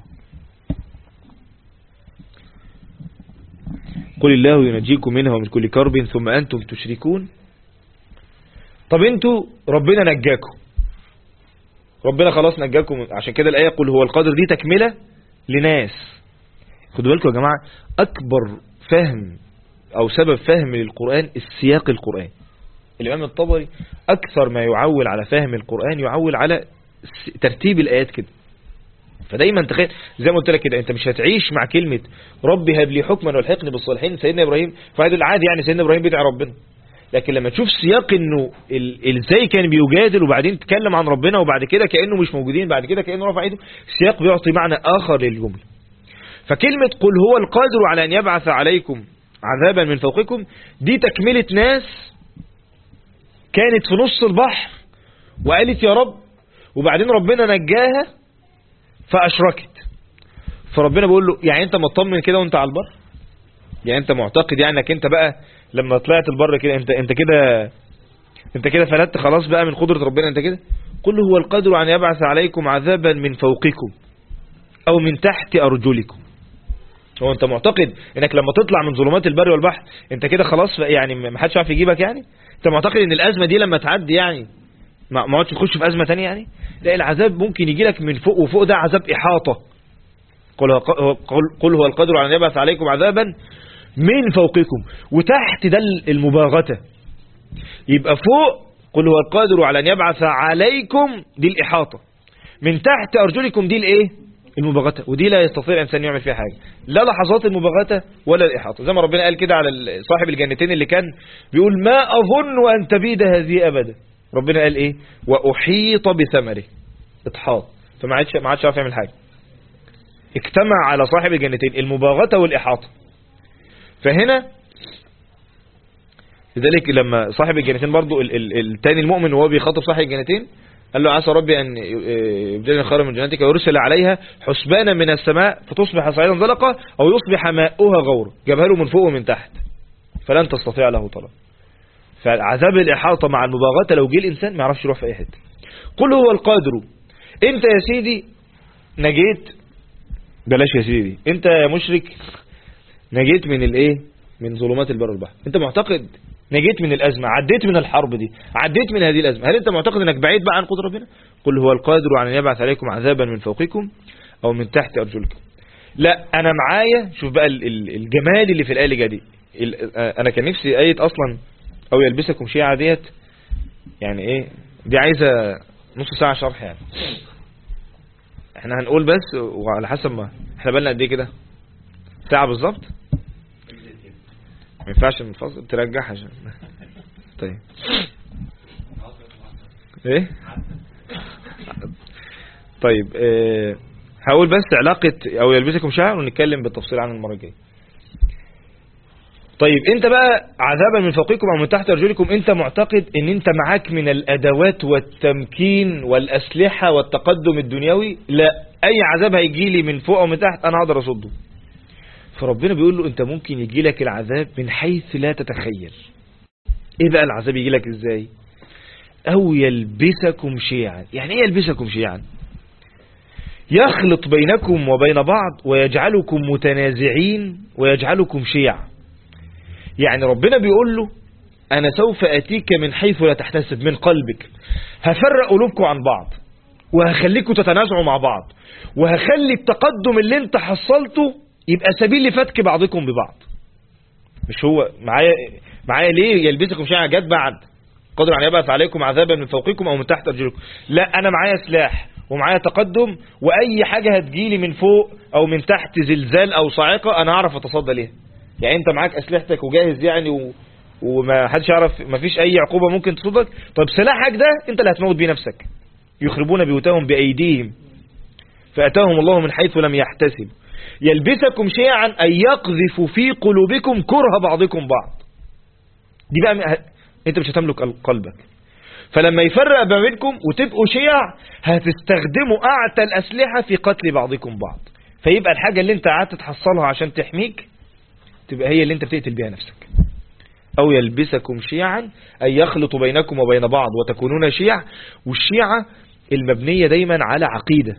قل الله ينجيكم منها ومن كل كرب ثم أنتم تشركون. طب انتوا ربنا نجاكم، ربنا خلاص نجاكم، عشان كده الآية قل هو القادر دي تكملة لناس. خدوا بالكم يا جماعة، أكبر فهم أو سبب فهم للقرآن السياق القرآن. الإمام الطبري أكثر ما يعول على فهم القرآن يعول على ترتيب الآيات كده. فدايما تخيل زي ما قلت لك كده، انت مش هتعيش مع كلمة ربي هب لي حكما والحقني بالصالحين سيدنا إبراهيم، فهذا العادي يعني سيدنا إبراهيم بيدعي ربنا. لكن لما تشوف سياق انه ازاي كان بيجادل وبعدين تكلم عن ربنا وبعد كده كأنه مش موجودين، بعد كده كأنه رفع ايده، السياق بيعطي معنى آخر للجملة. فكلمة قل هو القادر على أن يبعث عليكم عذابا من فوقكم دي تكملة ناس كانت في نص البحر وقالت يا رب، وبعدين ربنا نجاها فأشركت. فربنا بيقول له يعني انت مطمن كده وانت على البر؟ يعني انت معتقد يعني انك انت بقى لما طلعت البر كده انت كده فلت خلاص بقى من قدرة ربنا انت كده؟ قل هو القادر أن يبعث عليكم عذابا من فوقكم أو من تحت أرجلكم. هو انت معتقد انك لما تطلع من ظلمات البر والبحر انت كده خلاص يعني ما حدش عارف يجيبك؟ يعني انت معتقد ان الأزمة دي لما تعدي يعني ما عادش تخش في أزمة تانية؟ يعني لا، العذاب ممكن يجي لك من فوق، وفوق ده عذاب إحاطة. قل هو القادر على أن يبعث عليكم عذابا من فوقكم، وتحت ده المباغتة. يبقى فوق قل هو القادر على أن يبعث عليكم دي الإحاطة، من تحت أرجلكم دي الإيه؟ المباغتة. ودي لا يستطيع الإنسان يعمل فيها حاجة، لا لحظات المباغتة ولا الإحاطة. زي ما ربنا قال كده على صاحب الجنتين اللي كان بيقول ما أظن أن تبيد هذه أبدا، ربنا قال إيه؟ وأحيط بثمره، اطحاط، فما عادش عارف يعمل حاجة. اجتمع على صاحب الجنتين المباغتة والإحاطة. فهنا لذلك لما صاحب الجنتين برضو التاني المؤمن وهو بيخاطب صاحب الجنتين قال له عسى ربي أن يبدلني خيرا من جنتك ويرسل عليها حسبانا من السماء فتصبح صعيدا زلقا أو يصبح ماؤها غورا. جابها له من فوق ومن تحت فلن تستطيع له طلب. فعذاب الإحاطة مع المباغتة لو جه الإنسان ما يعرفش يروح في أي حته. قل هو القادر، انت يا سيدي نجيت، بلاش يا سيدي، انت يا مشرك نجيت من الايه؟ من ظلمات البر والبحر. انت معتقد نجيت من الأزمة، عديت من الحرب دي، عديت من هذه الأزمة، هل انت معتقد انك بعيد بقى عن قدر ربنا؟ قل هو القادر على أن يبعث عليكم عذابا من فوقكم أو من تحت أرجلكم. لا، أنا معايا، شوف بقى الجمال اللي في الآية اللي جايه دي. أنا كان نفسي آية أصلا أو يلبسكم شيعة ديت، يعني إيه دي عايزة نص ساعة شرح يعني. احنا هنقول بس وعلى حسب ما احنا بالنا قد ايه كده، ساعة بالظبط. ما ينفعش المفاصل ترجعها عشان طيب ايه طيب هقول بس علاقة او يلبسكم شعر ونتكلم بالتفصيل عن المرة الجاية. طيب انت بقى عذابا من فوقكم او من تحت ارجلكم، انت معتقد ان انت معاك من الادوات والتمكين والاسلحة والتقدم الدنيوي؟ لا، اي عذاب هيجي لي من فوق او من تحت انا هقدر اصده. فربنا بيقول له انت ممكن يجي لك العذاب من حيث لا تتخيل. ايه بقى العذاب يجي لك ازاي؟ او يلبسكم شيعا. يعني ايه يلبسكم شيعا؟ يخلط بينكم وبين بعض ويجعلكم متنازعين ويجعلكم شيعا. يعني ربنا بيقول له انا سوف اتيك من حيث لا تحتسب، من قلبك، هفرق قلوبكم عن بعض وهخليكم تتنازعوا مع بعض، وهخلي التقدم اللي انت حصلته يبقى سبيل لفتك بعضكم ببعض. مش هو معايا ليه يلبسكم شيعا جد بعد قادر على يبعث عليكم عذابا من فوقكم او من تحت ارجلكم؟ لا، انا معايا سلاح ومعايا تقدم، واي حاجة هتجيلي من فوق او من تحت زلزال او صاعقة انا اعرف اتصدى ليها. يعني انت معاك اسلحتك وجاهز يعني وما حدش يعرف، ما فيش اي عقوبة ممكن تصدك. طيب سلاحك ده انت اللي هتموت بيه نفسك. يخربون بيوتهم بايديهم فاتاهم الله من حيث لم يحتسب. يلبسكم شيعا أن يقذف في قلوبكم كره بعضكم بعض. دي بقى انت مش هتملك قلبك. فلما يفرق ما بينكم وتبقوا شيع هتستخدموا أعتى الأسلحة في قتل بعضكم بعض، فيبقى الحاجة اللي انت قعدت تحصلها عشان تحميك تبقى هي اللي انت بتقتل بيها نفسك. أو يلبسكم شيعا أي يخلط بينكم وبين بعض وتكونون شيع. والشيعة المبنية دايما على عقيدة،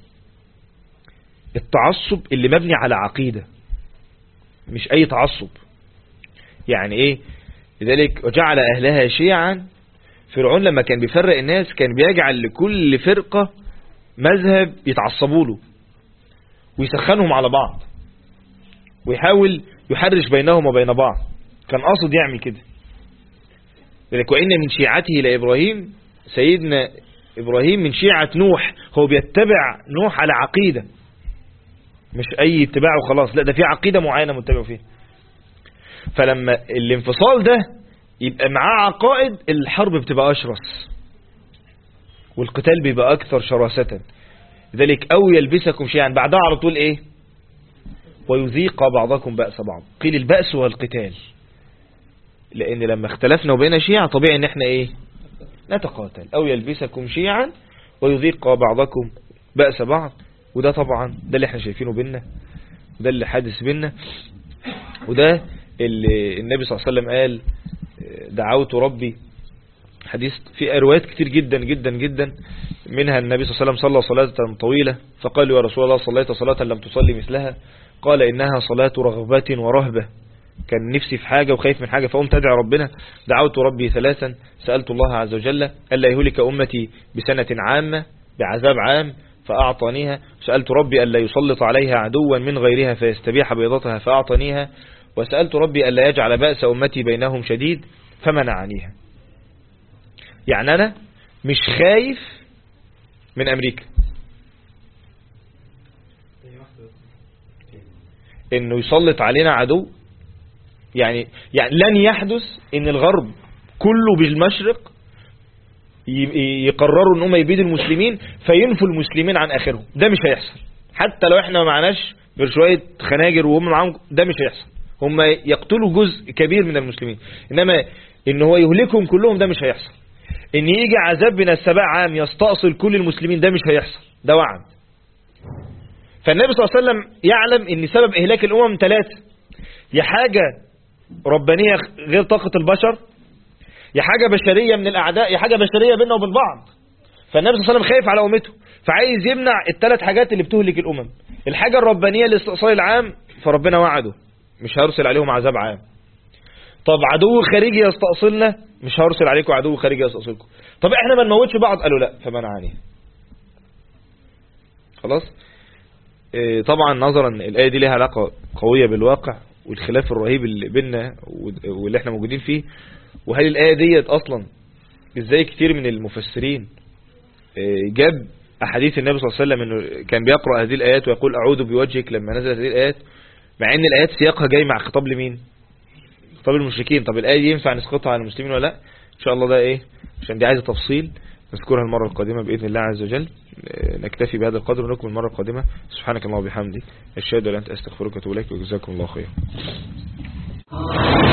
التعصب اللي مبني على عقيدة مش أي تعصب. يعني إيه؟ لذلك وجعل أهلها شيعا. فرعون لما كان بيفرق الناس كان بيجعل لكل فرقة مذهب يتعصبوا له ويسخنهم على بعض ويحاول يحرش بينهم وبين بعض، كان قاصد يعمل كده. لذلك وإن من شيعته لإبراهيم، سيدنا إبراهيم من شيعة نوح، هو بيتبع نوح على عقيدة مش أي اتباع وخلاص، لا ده في عقيدة معينة متبع فيها. فلما الانفصال ده يبقى معاه عقائد، الحرب بتبقى أشرس والقتال بيبقى أكثر شراسة. لذلك أو يلبسكم شيعا بعدها على طول إيه؟ ويذيق بعضكم بأس بعض. قيل البأس والقتال، لأن لما اختلفنا وبين شيعة طبيعي ان احنا ايه؟ نتقاتل. أو يلبسكم شيعا ويذيق بعضكم بأس بعض. وده طبعا ده اللي احنا شايفينه بينا، وده اللي حادث بينا، وده اللي النبي صلى الله عليه وسلم قال دعوت ربي. حديث في روايات كتير جدا جدا جدا، منها النبي صلى الله عليه وسلم صلى صلاة طويلة فقال يا رسول الله صليت صلاة لم تصلي مثلها، قال إنها صلاة رغبة ورهبة. كان نفسي في حاجة وخايف من حاجة فقمت أدعي ربنا. دعوت ربي ثلاثا، سألت الله عز وجل ألا يهلك أمتي بسنة عامة بعذاب عام فأعطانيها، سألت ربي ألا يسلط عليها عدوا من غيرها فيستبيح بيضتها فأعطانيها، وسألت ربي ألا يجعل بأس أمتي بينهم شديد فمنعنيها. يعني أنا مش خايف من أمريكا إنه يسلط علينا عدو، يعني لن يحدث إن الغرب كله بالمشرق يقرروا إن هم يبيدوا المسلمين فينفوا المسلمين عن آخرهم. ده مش هيحصل، حتى لو احنا ما معناش غير شوية خناجر وهم معاهم، ده مش هيحصل. هم يقتلوا جزء كبير من المسلمين، إنما إن هو يهلكهم كلهم ده مش هيحصل. إن يجي عذاب من السبع عام يستأصل كل المسلمين ده مش هيحصل، ده وعد. فالنبي صلى الله عليه وسلم يعلم إن سبب إهلاك الأمم ثلاثة: يا حاجة ربانية غير طاقة البشر، يا حاجة بشرية من الأعداء، يا حاجة بشرية بيننا وبين بعض. فالنبي صلى الله عليه وسلم خايف على أمته فعايز يمنع الثلاث حاجات اللي بتهلك الأمم. الحاجة الربانية الاستئصال العام، فربنا وعده مش هرسل عليهم عذاب عام. طب عدو خارجي يستأصلنا، مش هرسل عليكم عدو خارجي يستأصلكم. طب احنا ما نموتش بعض، قالوا لا فمنعني. خلاص. طبعا نظرا الآية دي لها علاقة قوية بالواقع والخلاف الرهيب اللي بيننا واللي احنا موجودين فيه. وهل الآية ديت أصلا ازاي كتير من المفسرين جاب أحاديث النبي صلى الله عليه وسلم انه كان بيقرأ هذه الآيات ويقول أعوذ بوجهك لما نزلت هذه الآيات، مع ان الآيات سياقها جاي مع خطاب لمين؟ خطاب المشركين. طب الآية دي ينفع نسقطها على المسلمين ولا لا؟ ان شاء الله ده ايه، عشان دي عايزة تفصيل نذكرها المرة القادمة بإذن الله عز وجل. نكتفي بهذا القدر ونكمل المرة القادمة. سبحانك اللهم وبحمدك أشهد أن لا إله إلا أنت أستغفرك وأتوب إليك وجزاكم الله خيرا.